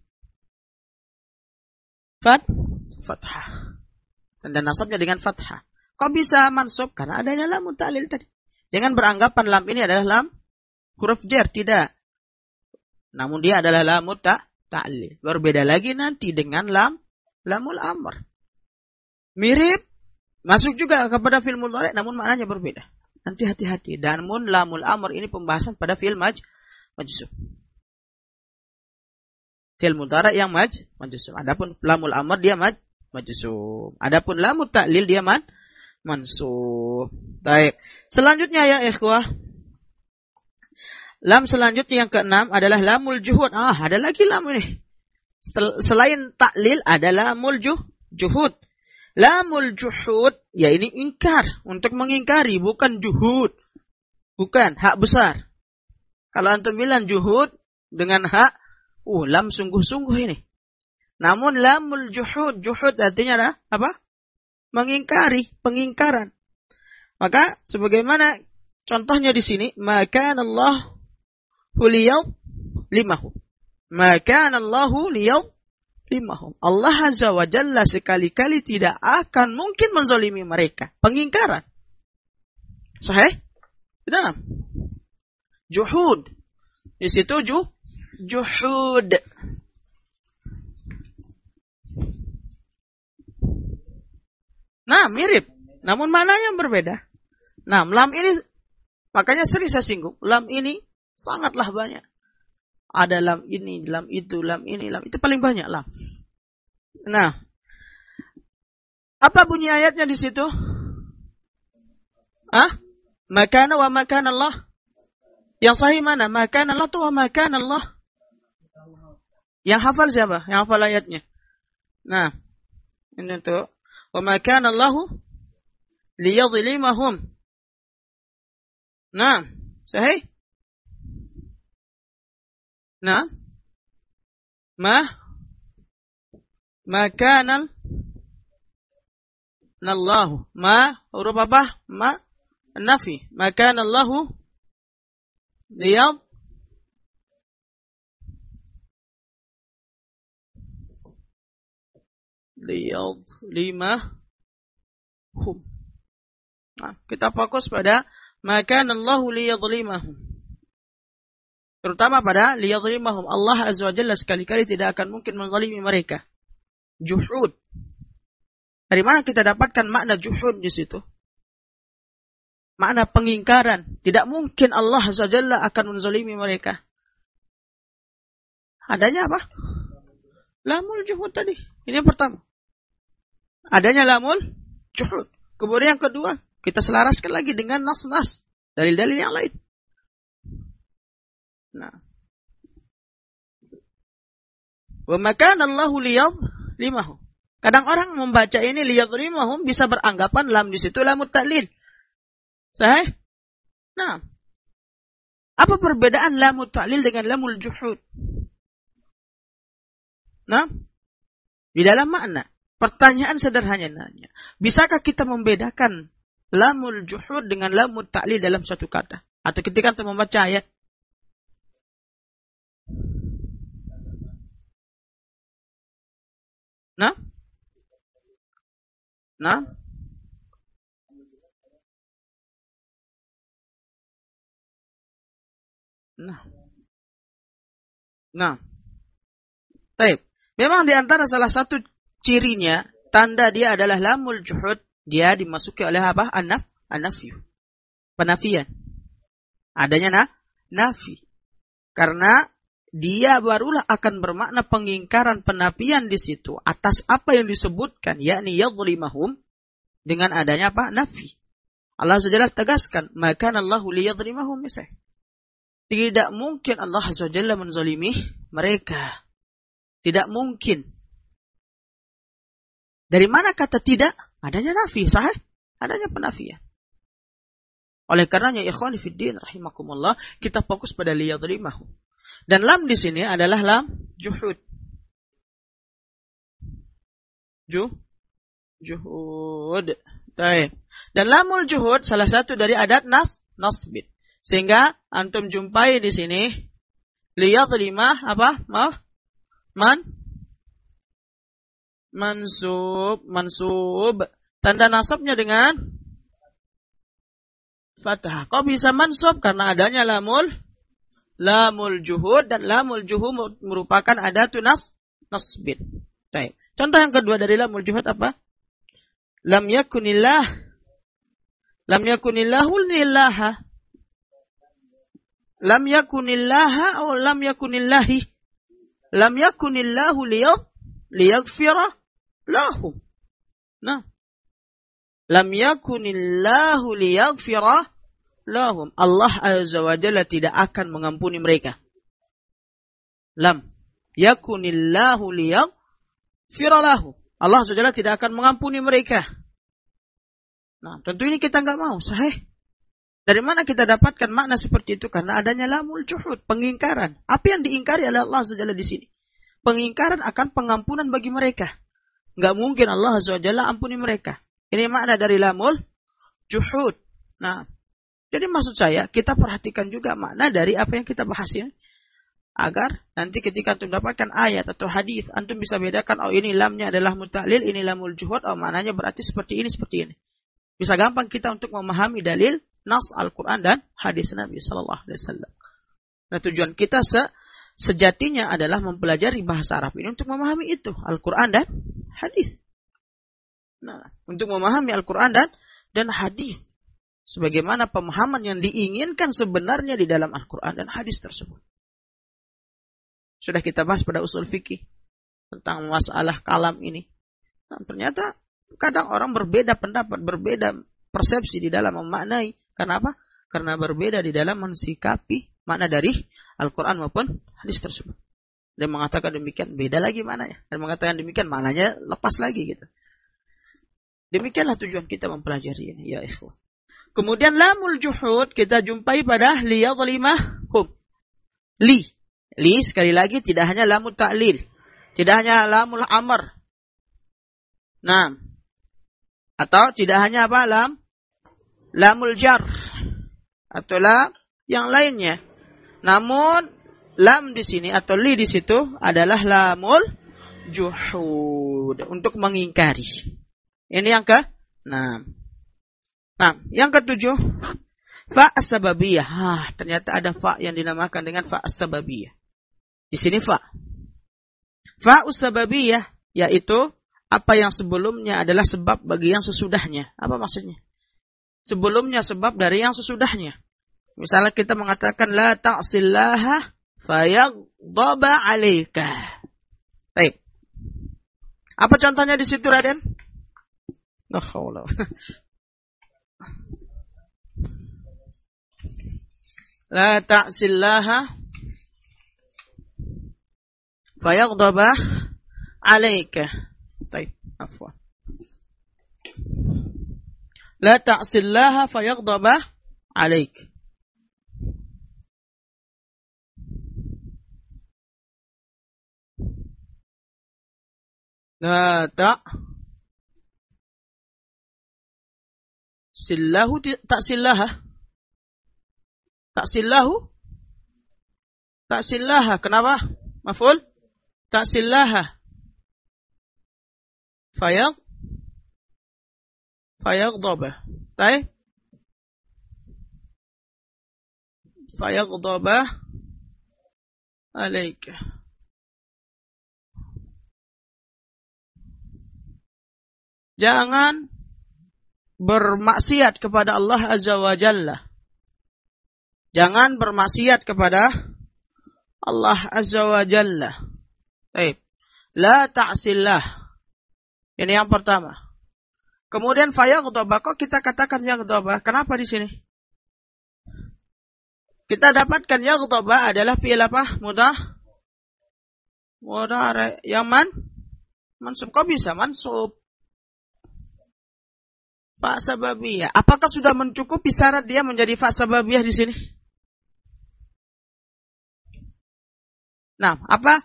Speaker 1: Fathah. Tanda nasabnya dengan fathah. Kok bisa mansub? Karena adanya lam ta'lil tadi. Jangan beranggapan lam ini adalah lam huruf jar, tidak. Namun dia adalah lam ta'lil. Berbeda lagi nanti dengan lam Lamul amr. Mirip, masuk juga kepada fi'il mudhari, namun maknanya berbeda. Nanti hati-hati. Namun lamul amr ini pembahasan pada fi'il majzum. Fi'il mudhari yang majzum. Adapun lamul amr dia majzum. Adapun lamul ta'lil dia mansub. Baik. Selanjutnya ya ikhwah. Lam selanjutnya yang keenam adalah lamul juhud. Ada lagi lam ini. Selain ta'lil ada lamul juhud. Lamul juhud, ya ini ingkar. Untuk mengingkari, bukan juhud. Bukan, hak besar. Kalau antum bilang juhud dengan hak, lam sungguh-sungguh ini. Namun lamul juhud artinya adalah apa? Mengingkari, pengingkaran. Maka sebagaimana contohnya di sini, maka Allah liyadlimahum. Maka Allah liyadlimahum. Allah Azza wa Jalla sekali-kali tidak akan mungkin menzalimi mereka. Pengingkaran. Sahih? Tidak. Juhud. Di situ juhud. Nah, mirip. Namun maknanya berbeda. Nah, lam ini, makanya sering saya singgung. Lam ini sangatlah banyak. Ada lam ini, lam itu, lam ini, lam itu paling banyak lam. Nah, apa bunyi ayatnya di situ? Makana wa makana Allah. Yang sahih mana? Makana Allah tuh wa makana Allah. Yang hafal siapa? Yang hafal ayatnya. Nah, ini tuh. Wa makana Allah liyadlimahum. Nah, sahih? Nah, makana Allah. Huruf apa? Nafi. Makana Allah liyadlimahum. Nah, kita fokus pada makana Allah liyadlimahum. Terutama pada liyadlimahum. Allah Azza wa Jalla sekali-kali tidak akan mungkin menzalimi mereka. Juhud. Dari mana kita dapatkan makna juhud di situ? Makna pengingkaran. Tidak mungkin Allah Azza wa Jalla akan menzalimi mereka. Adanya apa? Lamul juhud tadi. Ini yang pertama. Adanya lamul juhud. Kemudian yang kedua, kita selaraskan lagi dengan nas-nas. Dalil-dalil yang lain. Nah. Wa makana Allahu liyadlimahum. Kadang orang membaca ini liyadlimahum bisa beranggapan lam di situ lamut ta'lil. Sahih? Nah. Apa perbedaan lamut ta'lil dengan lamul juhud? Nah. Di dalam makna. Pertanyaan sederhananya. Bisakah kita membedakan lamul juhud dengan lamut ta'lil dalam satu kata? Atau ketika kita membaca ayat? Nah? Nah? Nah. Baik. Memang di antara salah satu cirinya, tanda dia adalah lamul juhud, dia dimasuki oleh apa? An-nafyu. Penafian. Adanya nafi. Karena dia barulah akan bermakna pengingkaran, penafian di situ atas apa yang disebutkan, yakni yadhlimahum, dengan adanya apa? Nafi. Allah SWT tegaskan, maka Allahu liyadhlimahum misal. Tidak mungkin Allah SWT menzalimi mereka. Tidak mungkin. Dari mana kata tidak? Adanya nafi, sahih? Adanya penafian. Oleh karenanya ikhwani fiddin rahimakumullah, kita fokus pada liyadhlimahum. Dan lam di sini adalah lam juhud. Juhud. Baik. Dan lamul juhud salah satu dari adat nasbit. Sehingga antum jumpai di sini liyadhlimah apa? Mansub. Tanda nasabnya dengan fathah. Kok bisa mansub? Karena adanya lamul juhud, dan lamul juhud merupakan adatu nasbit. Baik. Contoh yang kedua dari lamul juhud apa? Lam yakunillahu lillaha. Lam yakunillaha atau lam yakunillahi. Lam yakunillahu liyaghfira lahum. Nah, lam yakunillahu liyaghfira lahum. Allah Azza wa Jalla tidak akan mengampuni mereka. Lam yakunillahu liyaghfira lahum. Allah Azza wa Jalla tidak akan mengampuni mereka. Nah, tentu ini kita enggak mau, sahih. Dari mana kita dapatkan makna seperti itu? Karena adanya lamul juhud, pengingkaran. Apa yang diingkari oleh Allah Azza wa Jalla di sini? Pengingkaran akan pengampunan bagi mereka. Enggak mungkin Allah Azza wa Jalla ampuni mereka. Ini makna dari lamul juhud. Nah, jadi maksud saya, kita perhatikan juga makna dari apa yang kita bahas ini. Agar nanti ketika antum dapatkan ayat atau hadis, antum bisa bedakan, oh ini lamnya adalah mutaklil, ini lamul juhud, oh maknanya berarti seperti ini, seperti ini. Bisa gampang kita untuk memahami dalil, nas Al-Quran dan hadis Nabi Sallallahu Alaihi Wasallam. Nah, tujuan kita sejatinya adalah mempelajari bahasa Arab ini untuk memahami itu, Al-Quran dan hadis. Nah, untuk memahami Al-Quran dan hadis. Sebagaimana pemahaman yang diinginkan sebenarnya di dalam Al-Quran dan hadis tersebut. Sudah kita bahas pada usul fikih tentang masalah kalam ini. Nah, ternyata kadang orang berbeda pendapat, berbeda persepsi di dalam memaknai. Kenapa? Karena berbeda di dalam mensikapi makna dari Al-Quran maupun hadis tersebut. Dia mengatakan demikian, beda lagi maknanya. Dan mengatakan demikian, maknanya lepas lagi gitu. Demikianlah tujuan kita mempelajari ini, ya ikhwan. Kemudian lamul juhud kita jumpai pada liyadlimahum. Li sekali lagi tidak hanya lamul ta'lil, tidak hanya lamul amr. Nah, atau tidak hanya apa? Lamul jar atau lam yang lainnya. Namun lam di sini atau li di situ adalah lamul juhud untuk mengingkari. Ini yang ke-6. Nah, yang ke-7, fa as-sababiyah. Ternyata ada fa yang dinamakan dengan fa as-sababiyah. Di sini fa. Fa as-sababiyah yaitu apa yang sebelumnya adalah sebab bagi yang sesudahnya. Apa maksudnya? Sebelumnya sebab dari yang sesudahnya. Misalnya kita mengatakan la ta'sillaha fayaghdaba 'alaika. Baik. Apa contohnya di situ, Raden? La haula. La ta'sillaha fayaghdaba 'alaika. Baik, afwan. La ta'sillaha fayaghdaba 'alaika. La ta'sillahu ta'sillaha. Ta'sillaha. Kenapa? Maf'ul? Ta'sillaha. Fayaghdaba. Baik. Fayaghdaba 'alaika. Jangan bermaksiat kepada Allah Azza wa Jalla. Jangan bermaksiat kepada Allah Azza wa Jalla. Baik. La ta'sillah. Ini yang pertama. Kemudian fayaghdaba. Kok kita katakan yaghdaba? Kenapa di sini? Kita dapatkan yaghdaba adalah fi'il apa? Mudhari. Yang mansub. Kok bisa mansub? Fa sababiyah. Apakah sudah mencukupi syarat dia menjadi fa sababiyah di sini? Nah, apa?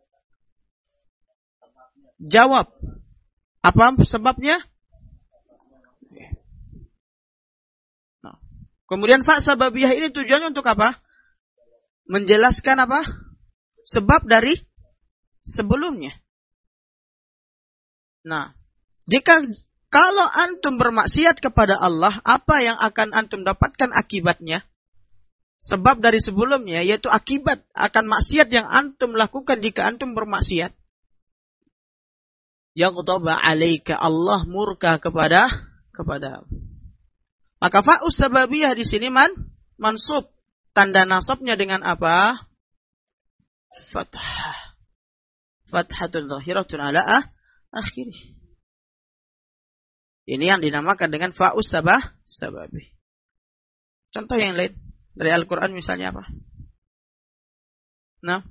Speaker 1: Jawab. Apa sebabnya? Nah, kemudian fa sababiyah ini tujuannya untuk apa? Menjelaskan apa? Sebab dari sebelumnya. Nah, kalau antum bermaksiat kepada Allah, apa yang akan antum dapatkan akibatnya? Sebab dari sebelumnya, yaitu akibat akan maksiat yang antum lakukan jika antum bermaksiat. yaghdaba 'alaika, Allah murka kepada. Maka fa'us sababiyah di sini mansub. Tanda nasabnya dengan apa? Fathah. Fathatun zahiratun ala akhirih. Ini yang dinamakan dengan fa'us sababi. Contoh yang lain dari Al-Quran misalnya apa? Nah,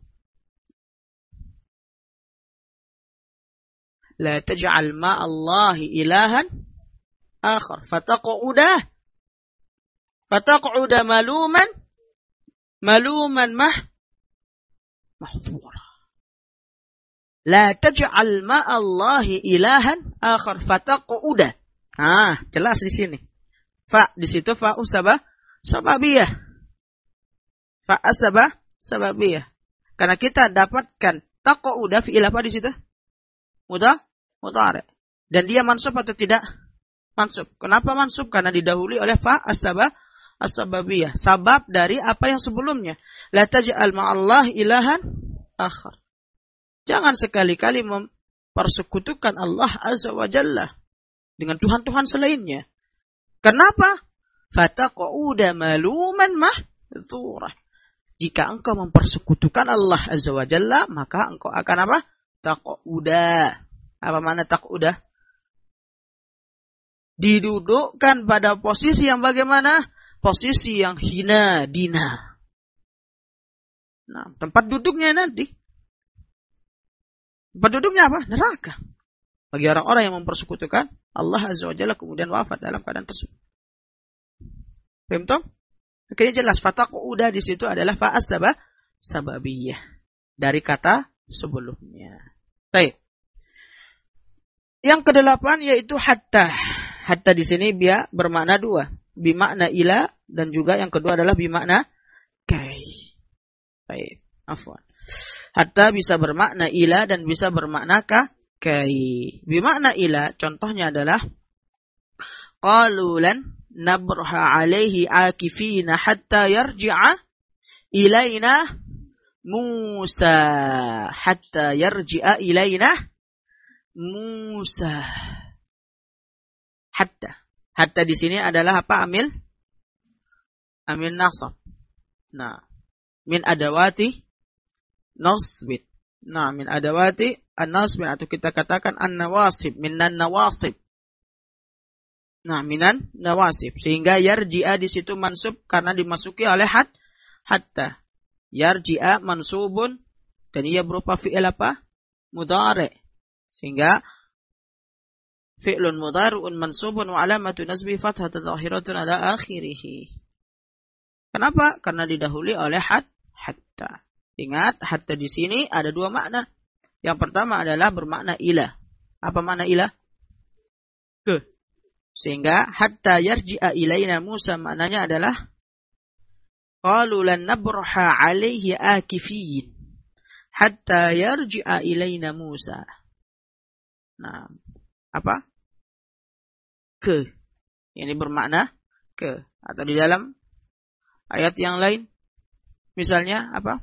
Speaker 1: la taj'al ma'allahi ilahan akhar fataq'uda maluman mahdzura. La taj'al ma'allahi ilahan akhar fataq'uda. Jelas di sini. Fa di situ fa sababiyah. Fa sababiyah. Karena kita dapatkan taq'uda fi'il apa di situ? Mudhari. Dan dia mansub atau tidak? Mansub. Kenapa mansub? Karena didahului oleh fa as-sababiyah. Sabab dari apa yang sebelumnya. La taj'al ma'allahi ilahan akhar. Jangan sekali-kali mempersekutukan Allah Azza wa Jalla dengan Tuhan-Tuhan selainnya. Kenapa? Fataq'uda maluman mahdzura. Jika engkau mempersekutukan Allah Azza wa Jalla, maka engkau akan apa? Taq'uda. Apa makna taq'uda? Didudukkan pada posisi yang bagaimana? Posisi yang hina, dina. Nah, tempat duduknya nanti. Tempat duduknya apa? Neraka. Bagi orang-orang yang mempersekutukan Allah Azza wa Jalla kemudian wafat dalam keadaan tersebut. Paham toh? Akhirnya jelas fataq'uda di situ adalah fa'as sababiyah dari kata sebelumnya. Baik. Yang kedelapan yaitu hatta. Hatta di sini dia bermakna dua, bimakna ila dan juga yang kedua adalah bimakna kai. Baik, afwan. Hatta bisa bermakna ila dan bisa bermakna kai. Bimakna ila contohnya adalah qalulan nabraha alaihi akifina hatta yarji'a ilaina Musa. Hatta yarji'a ilaina Musa. Hatta di sini adalah apa? Amil nasab. Nah, min adawati nasbit. Nah, min adawati an-nasbin atau kita katakan an-nawasib, minan nawasib. Nah, minan nawasib. Sehingga yarji'a di situ mansub karena dimasuki oleh hatta. Yarji'a mansubun dan ia berupa fi'il apa? Mudhari. Sehingga fi'lun mudhari'un mansubun wa alamatu nasbi fathatun zahiratun ala akhirih. Kenapa? Karena didahului oleh hatta. Ingat, hatta di sini ada dua makna. Yang pertama adalah bermakna ilah. Apa makna ilah? Ke. Sehingga hatta yarji'a ilaina Musa maknanya adalah qalu lan nabraha alaihi akifin hatta yarji'a ilaina Musa. Nah, apa? Ke. Ini bermakna ke. Atau di dalam ayat yang lain. Misalnya apa?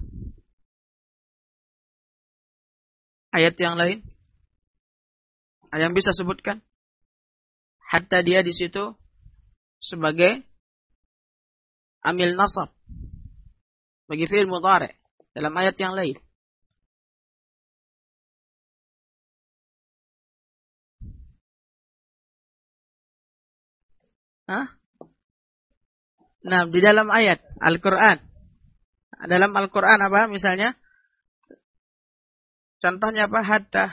Speaker 1: Ayat yang lain. Ada yang bisa sebutkan? Hatta dia di situ sebagai amil nasab. Bagi fi'il mudhari. Dalam ayat yang lain. Nah, di dalam ayat Al-Quran. Dalam Al-Quran apa misalnya? Contohnya apa? Hatta.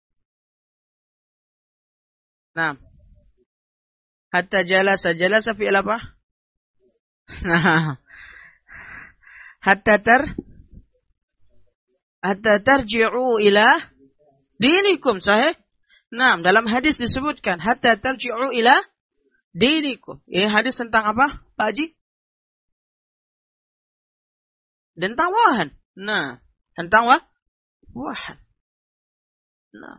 Speaker 1: Nah. Hatta jalasa. Jalasa fi'il apa? Nah. Hatta tarji'u ila dinikum. Sahih? Nah, dalam hadis disebutkan. Hatta tarji'u ila dinikum. Ini hadis tentang apa, Pak Haji? Tentang wahan. Nah, tentang wahan. Nah.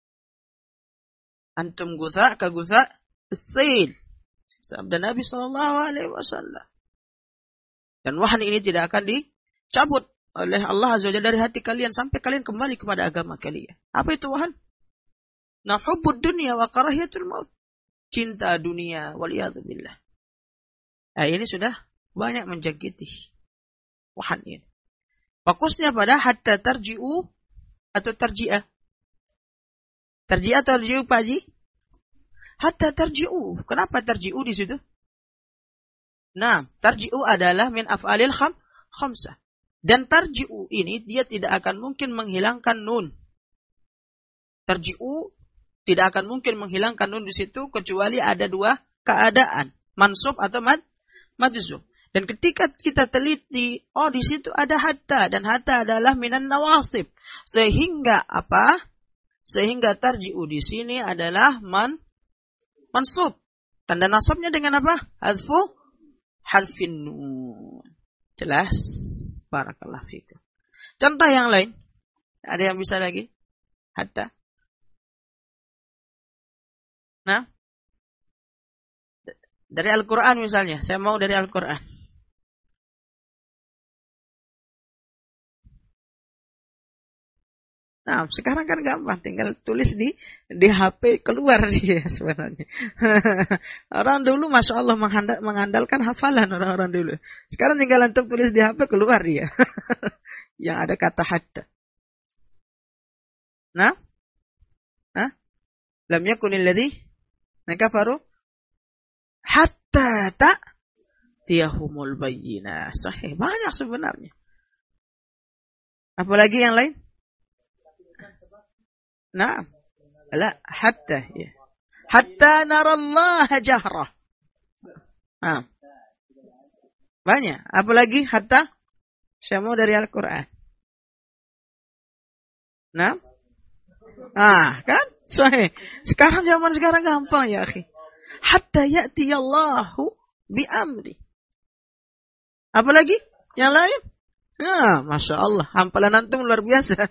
Speaker 1: Antum gusa ka gusa as-sail. Sabda Nabi sallallahu alaihi wasallam. Dan wahan ini tidak akan dicabut oleh Allah Azza wa Jalla dari hati kalian sampai kalian kembali kepada agama kalian. Apa itu wahan? Nah, hubbud dunya wa karahiyatul maut. Cinta dunia, waliyadzubillah. Nah, ini sudah banyak menjangkiti wahan ini. Fokusnya pada hatta tarji'u atau tarji'ah. Tarji'ah atau tarji'u, Pak Haji? Hatta tarji'u. Kenapa tarji'u di situ? Nah, tarji'u adalah min af'alil khamsah. Dan tarji'u ini dia tidak akan mungkin menghilangkan nun. Tarji'u tidak akan mungkin menghilangkan nun di situ kecuali ada dua keadaan, mansub atau majzum. Dan ketika kita teliti, oh di situ ada hatta, dan hatta adalah minan nawasib. Sehingga apa? Sehingga tarji'u di sini adalah mansub. Tanda nasabnya dengan apa? Hadfu harfin nun. Jelas? Barakallahu fikum. Contoh yang lain. Ada yang bisa lagi? Hatta. Nah, dari Al-Quran misalnya. Saya mau dari Al-Quran. Nah, sekarang kan gampang, tinggal tulis di HP, keluar dia sebenarnya. Orang dulu Masya Allah mengandalkan hafalan orang-orang dulu. Sekarang tinggal antum tulis di HP, keluar dia. Yang ada kata hatta. Nah, lam yakunil ladzi kafaru hatta ta'tiyahumul bayyinah. Sahih, banyak sebenarnya. Apalagi yang lain? Nah, la hatta ya. Hatta narallaha jahrah. Nah. Banyak. Apalagi hatta? Saya mau dari Al-Quran. Nah. Kan? Sahih. Sekarang zaman sekarang gampang ya, akhi. Hatta ya'tiyallahu bi'amri. Apalagi? Yang lain? Ya, Masya Allah. Hampalan antum luar biasa.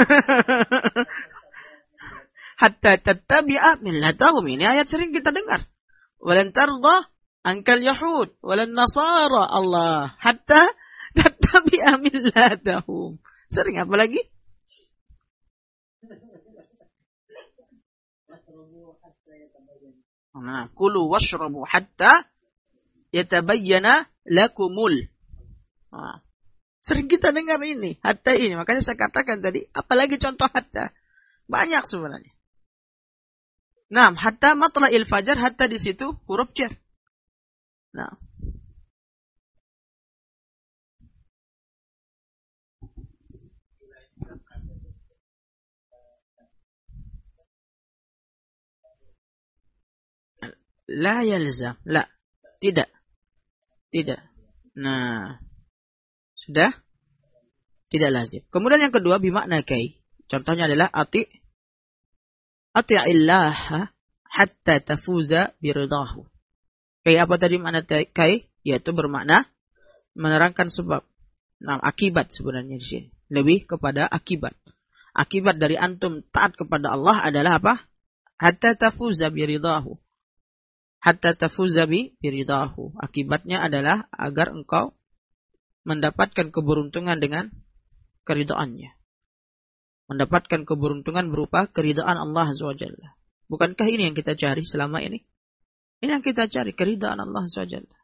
Speaker 1: Hatta tattabi'a millatahum. Ini ayat sering kita dengar. Walan tarda ankal yahud. Walan nasara Allah. Hatta tattabi'a millatahum. Sering apa lagi? Nah, kulu washrabu hatta yatabayyana lakumul. Nah, sering kita dengar ini. Hatta ini. Makanya saya katakan tadi. Apalagi contoh hatta. Banyak sebenarnya. Nah, hatta matla'il fajar, hatta di situ huruf jar. Nah. La yalzam. La. Tidak. Tidak. Nah. Sudah? Tidak lazim. Kemudian yang kedua, bimakna kai. Contohnya adalah ati'illah hatta tafuza biridahu. Kai apa tadi makna kai? Yaitu bermakna menerangkan sebab. Nah, akibat sebenarnya di sini. Lebih kepada akibat. Akibat dari antum taat kepada Allah adalah apa? Hatta tafuza biridahu. Hatta tafuza biridahu. Akibatnya adalah agar engkau mendapatkan keberuntungan dengan keridaannya. Mendapatkan keberuntungan berupa keridaan Allah Azza wa Jalla. Bukankah ini yang kita cari selama ini? Ini yang kita cari, keridaan Allah Azza wa Jalla.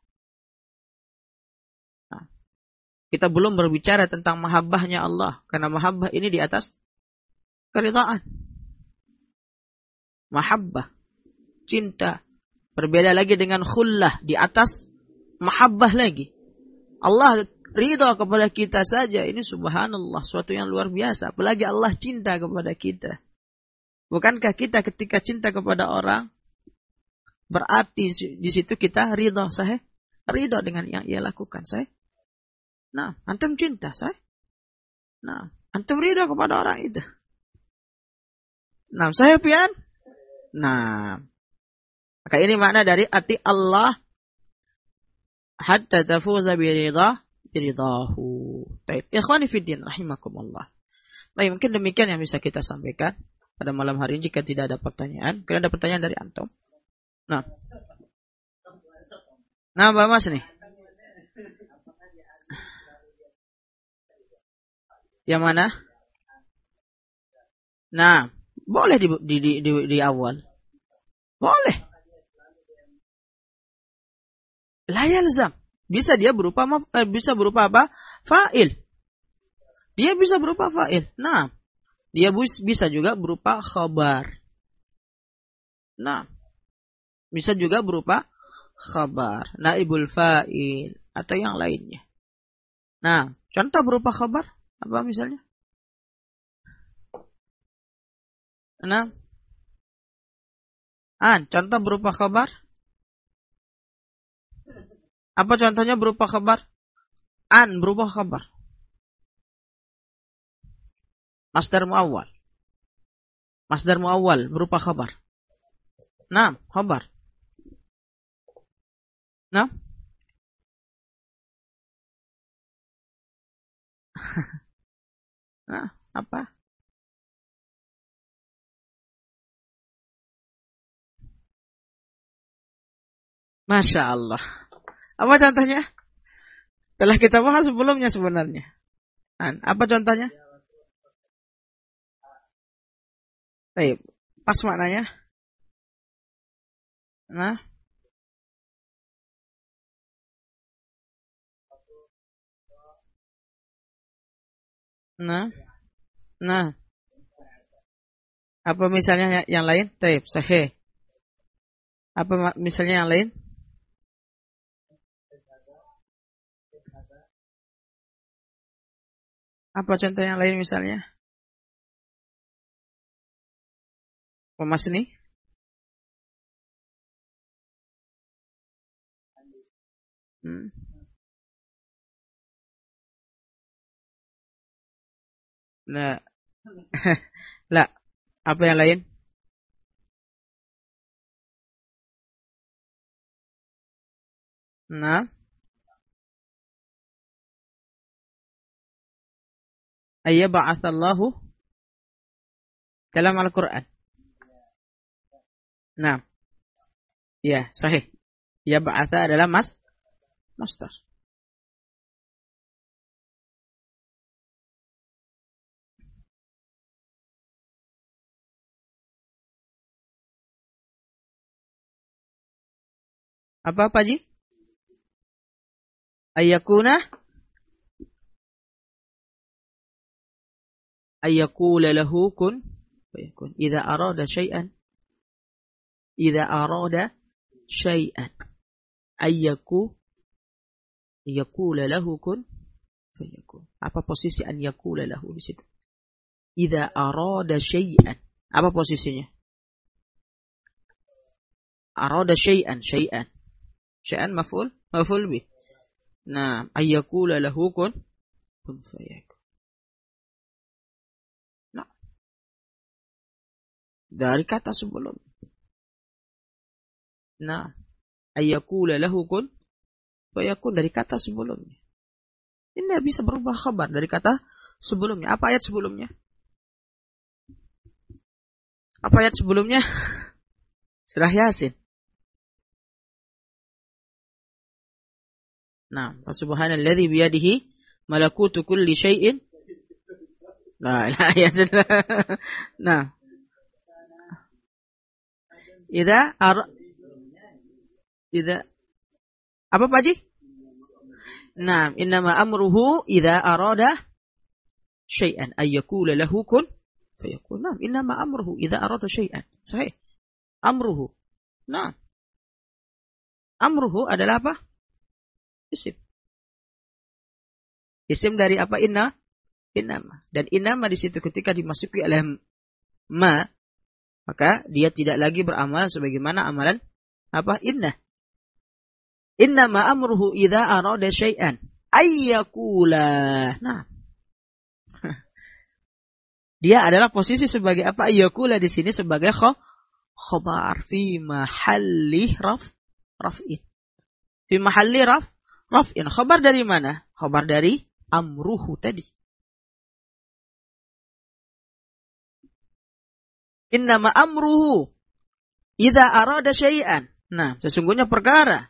Speaker 1: Nah, kita belum berbicara tentang mahabbahnya Allah. Karena mahabbah ini di atas keridaan. Mahabbah, cinta. Berbeda lagi dengan khullah, di atas mahabbah lagi. Allah ridha kepada kita saja, ini subhanallah, suatu yang luar biasa. Apalagi Allah cinta kepada kita. Bukankah kita ketika cinta kepada orang, berarti di situ kita ridha, sahih? Ridha dengan yang ia lakukan, sahih? Nah, antum cinta, sahih? Nah, antum ridha kepada orang itu. Nah, sahih pian? Nah, maka ini makna dari ati Allah hatta tafuza biridahu. Baik, ikhwani fiddin rahimakumullah. Baik, mungkin demikian yang bisa kita sampaikan pada malam hari ini. Jika tidak ada pertanyaan, kalian ada pertanyaan dari antum? Nah, Mbak Mas nih. Yang mana? Nah, Boleh di awal. Boleh. La yalzam. Bisa dia berupa apa? Fa'il. Dia bisa berupa fa'il. Nah, dia bisa juga berupa khabar. Nah, bisa juga berupa khabar, naibul fa'il atau yang lainnya. Nah, contoh berupa khabar apa misalnya? Nah, contoh berupa khabar. Apa contohnya berupa khabar? Berupa khabar. Masdar muawwal. Masdar muawwal berupa khabar. Nah, khabar. Nah. Nah, apa? Masya Allah. Apa contohnya? Telah kita bahas sebelumnya sebenarnya. Apa contohnya? Baik, pas maknanya. Nah. Nah. Apa misalnya yang lain? Taib, sahih. Apa misalnya yang lain? Apa contoh yang lain misalnya? Pemasni? Nah. Lah. Apa yang lain? Nah. Ayya ba'athallahu dalam Al-Quran. Nah. Ya, sahih. Ya ba'atha adalah masdar. Apa Ji? Ayyakuna ayyakula lahu kun fayakun. Idza arada syai'an yakula lahu kun fayakun. Apa posisi an yakula lahu di situ? Idza arada syai'an. Apa posisinya? Arada syai'an. Syai'an maf'ul bih. Nah, ayyakula lahu kun fayakun. Nah, dari kata sebelum. Nah, ayyakula lahu kun fayakun dari kata sebelumnya. Ini bisa berubah khabar dari kata sebelumnya. Apa ayat sebelumnya? Apa ayat sebelumnya? Surah Yasin. Nah, subhanalladzi biyadihi malakutu kulli syai'in. Nah, ayat sudah. Nah. Idza apa Pak Haji? Nah, innama amruhu idza arada syai'an ayyakula lahu kun fayakun. Nah, innama amruhu idza arada syai'an. Sahih. Amruhu. Nah. Amruhu adalah apa? Isim. Isim dari apa? Innama. Dan innama di situ ketika dimasuki oleh ma, maka dia tidak lagi beramal sebagaimana amalan apa? Innama amruhu idza arada syai'an ayyakula. Nah. Dia adalah posisi sebagai apa? Ayyakula di sini sebagai khabar fi mahalli raf'in. Fi mahalli raf'in. Khabar dari mana? Khabar dari amruhu tadi. Innama amruhu idza arada syai'an. Nah, sesungguhnya perkara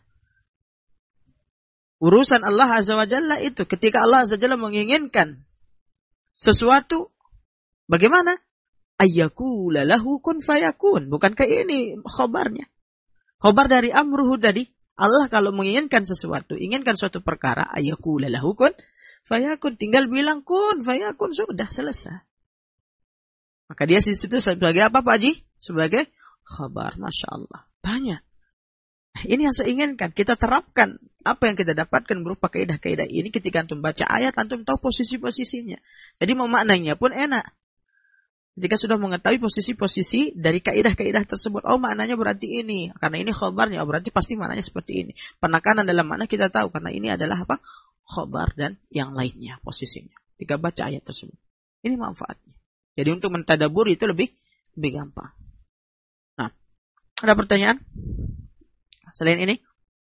Speaker 1: urusan Allah Azza wa Jalla itu ketika Allah Azza wa Jalla menginginkan sesuatu, bagaimana? ayyakula lahu kun fayakun. Bukankah ini khabarnya? Khabar dari amruhu tadi. Allah kalau menginginkan sesuatu, inginkan suatu perkara, ayyakula lahu kun fayakun. Tinggal bilang kun fayakun, sudah selesai. Maka dia situ sebagai apa Pak Haji? Sebagai khabar. Masya Allah. Banyak. Ini yang saya inginkan. Kita terapkan apa yang kita dapatkan berupa kaidah-kaidah ini ketika antum baca ayat, antum tahu posisi-posisinya. Jadi memaknainya pun enak. Jika sudah mengetahui posisi-posisi dari kaidah-kaidah tersebut, oh maknanya berarti ini. Karena ini khabarnya, oh berarti pasti maknanya seperti ini. Penekanan dalam makna kita tahu, karena ini adalah apa? Khabar dan yang lainnya posisinya. Jika baca ayat tersebut. Ini manfaatnya. Jadi untuk mentadabur itu lebih gampang. Nah, ada pertanyaan? Selain ini?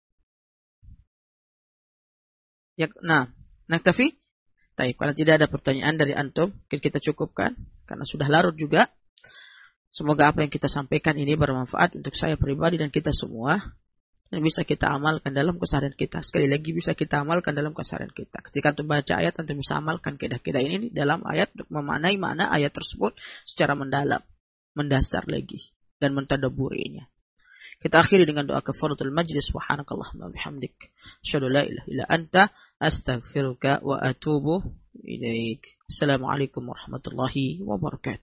Speaker 1: Ya, nah, naktafi? Baik, kalau tidak ada pertanyaan dari antum, kita cukupkan karena sudah larut juga. Semoga apa yang kita sampaikan ini bermanfaat untuk saya pribadi dan kita semua, dan bisa kita amalkan dalam keseharian kita. Sekali lagi bisa kita amalkan dalam keseharian kita. Ketika antum baca ayat, antum bisa amalkan kaidah-kaidah ini dalam ayat untuk memaknai makna ayat tersebut secara mendalam, mendasar lagi dan mentadaburinya. Kita akhiri dengan doa kafaratul majlis. Subhanakallahumma bihamdik, asyhadu la ilaha illa anta, astaghfiruka wa atubu ilaik. Assalamualaikum warahmatullahi wabarakatuh.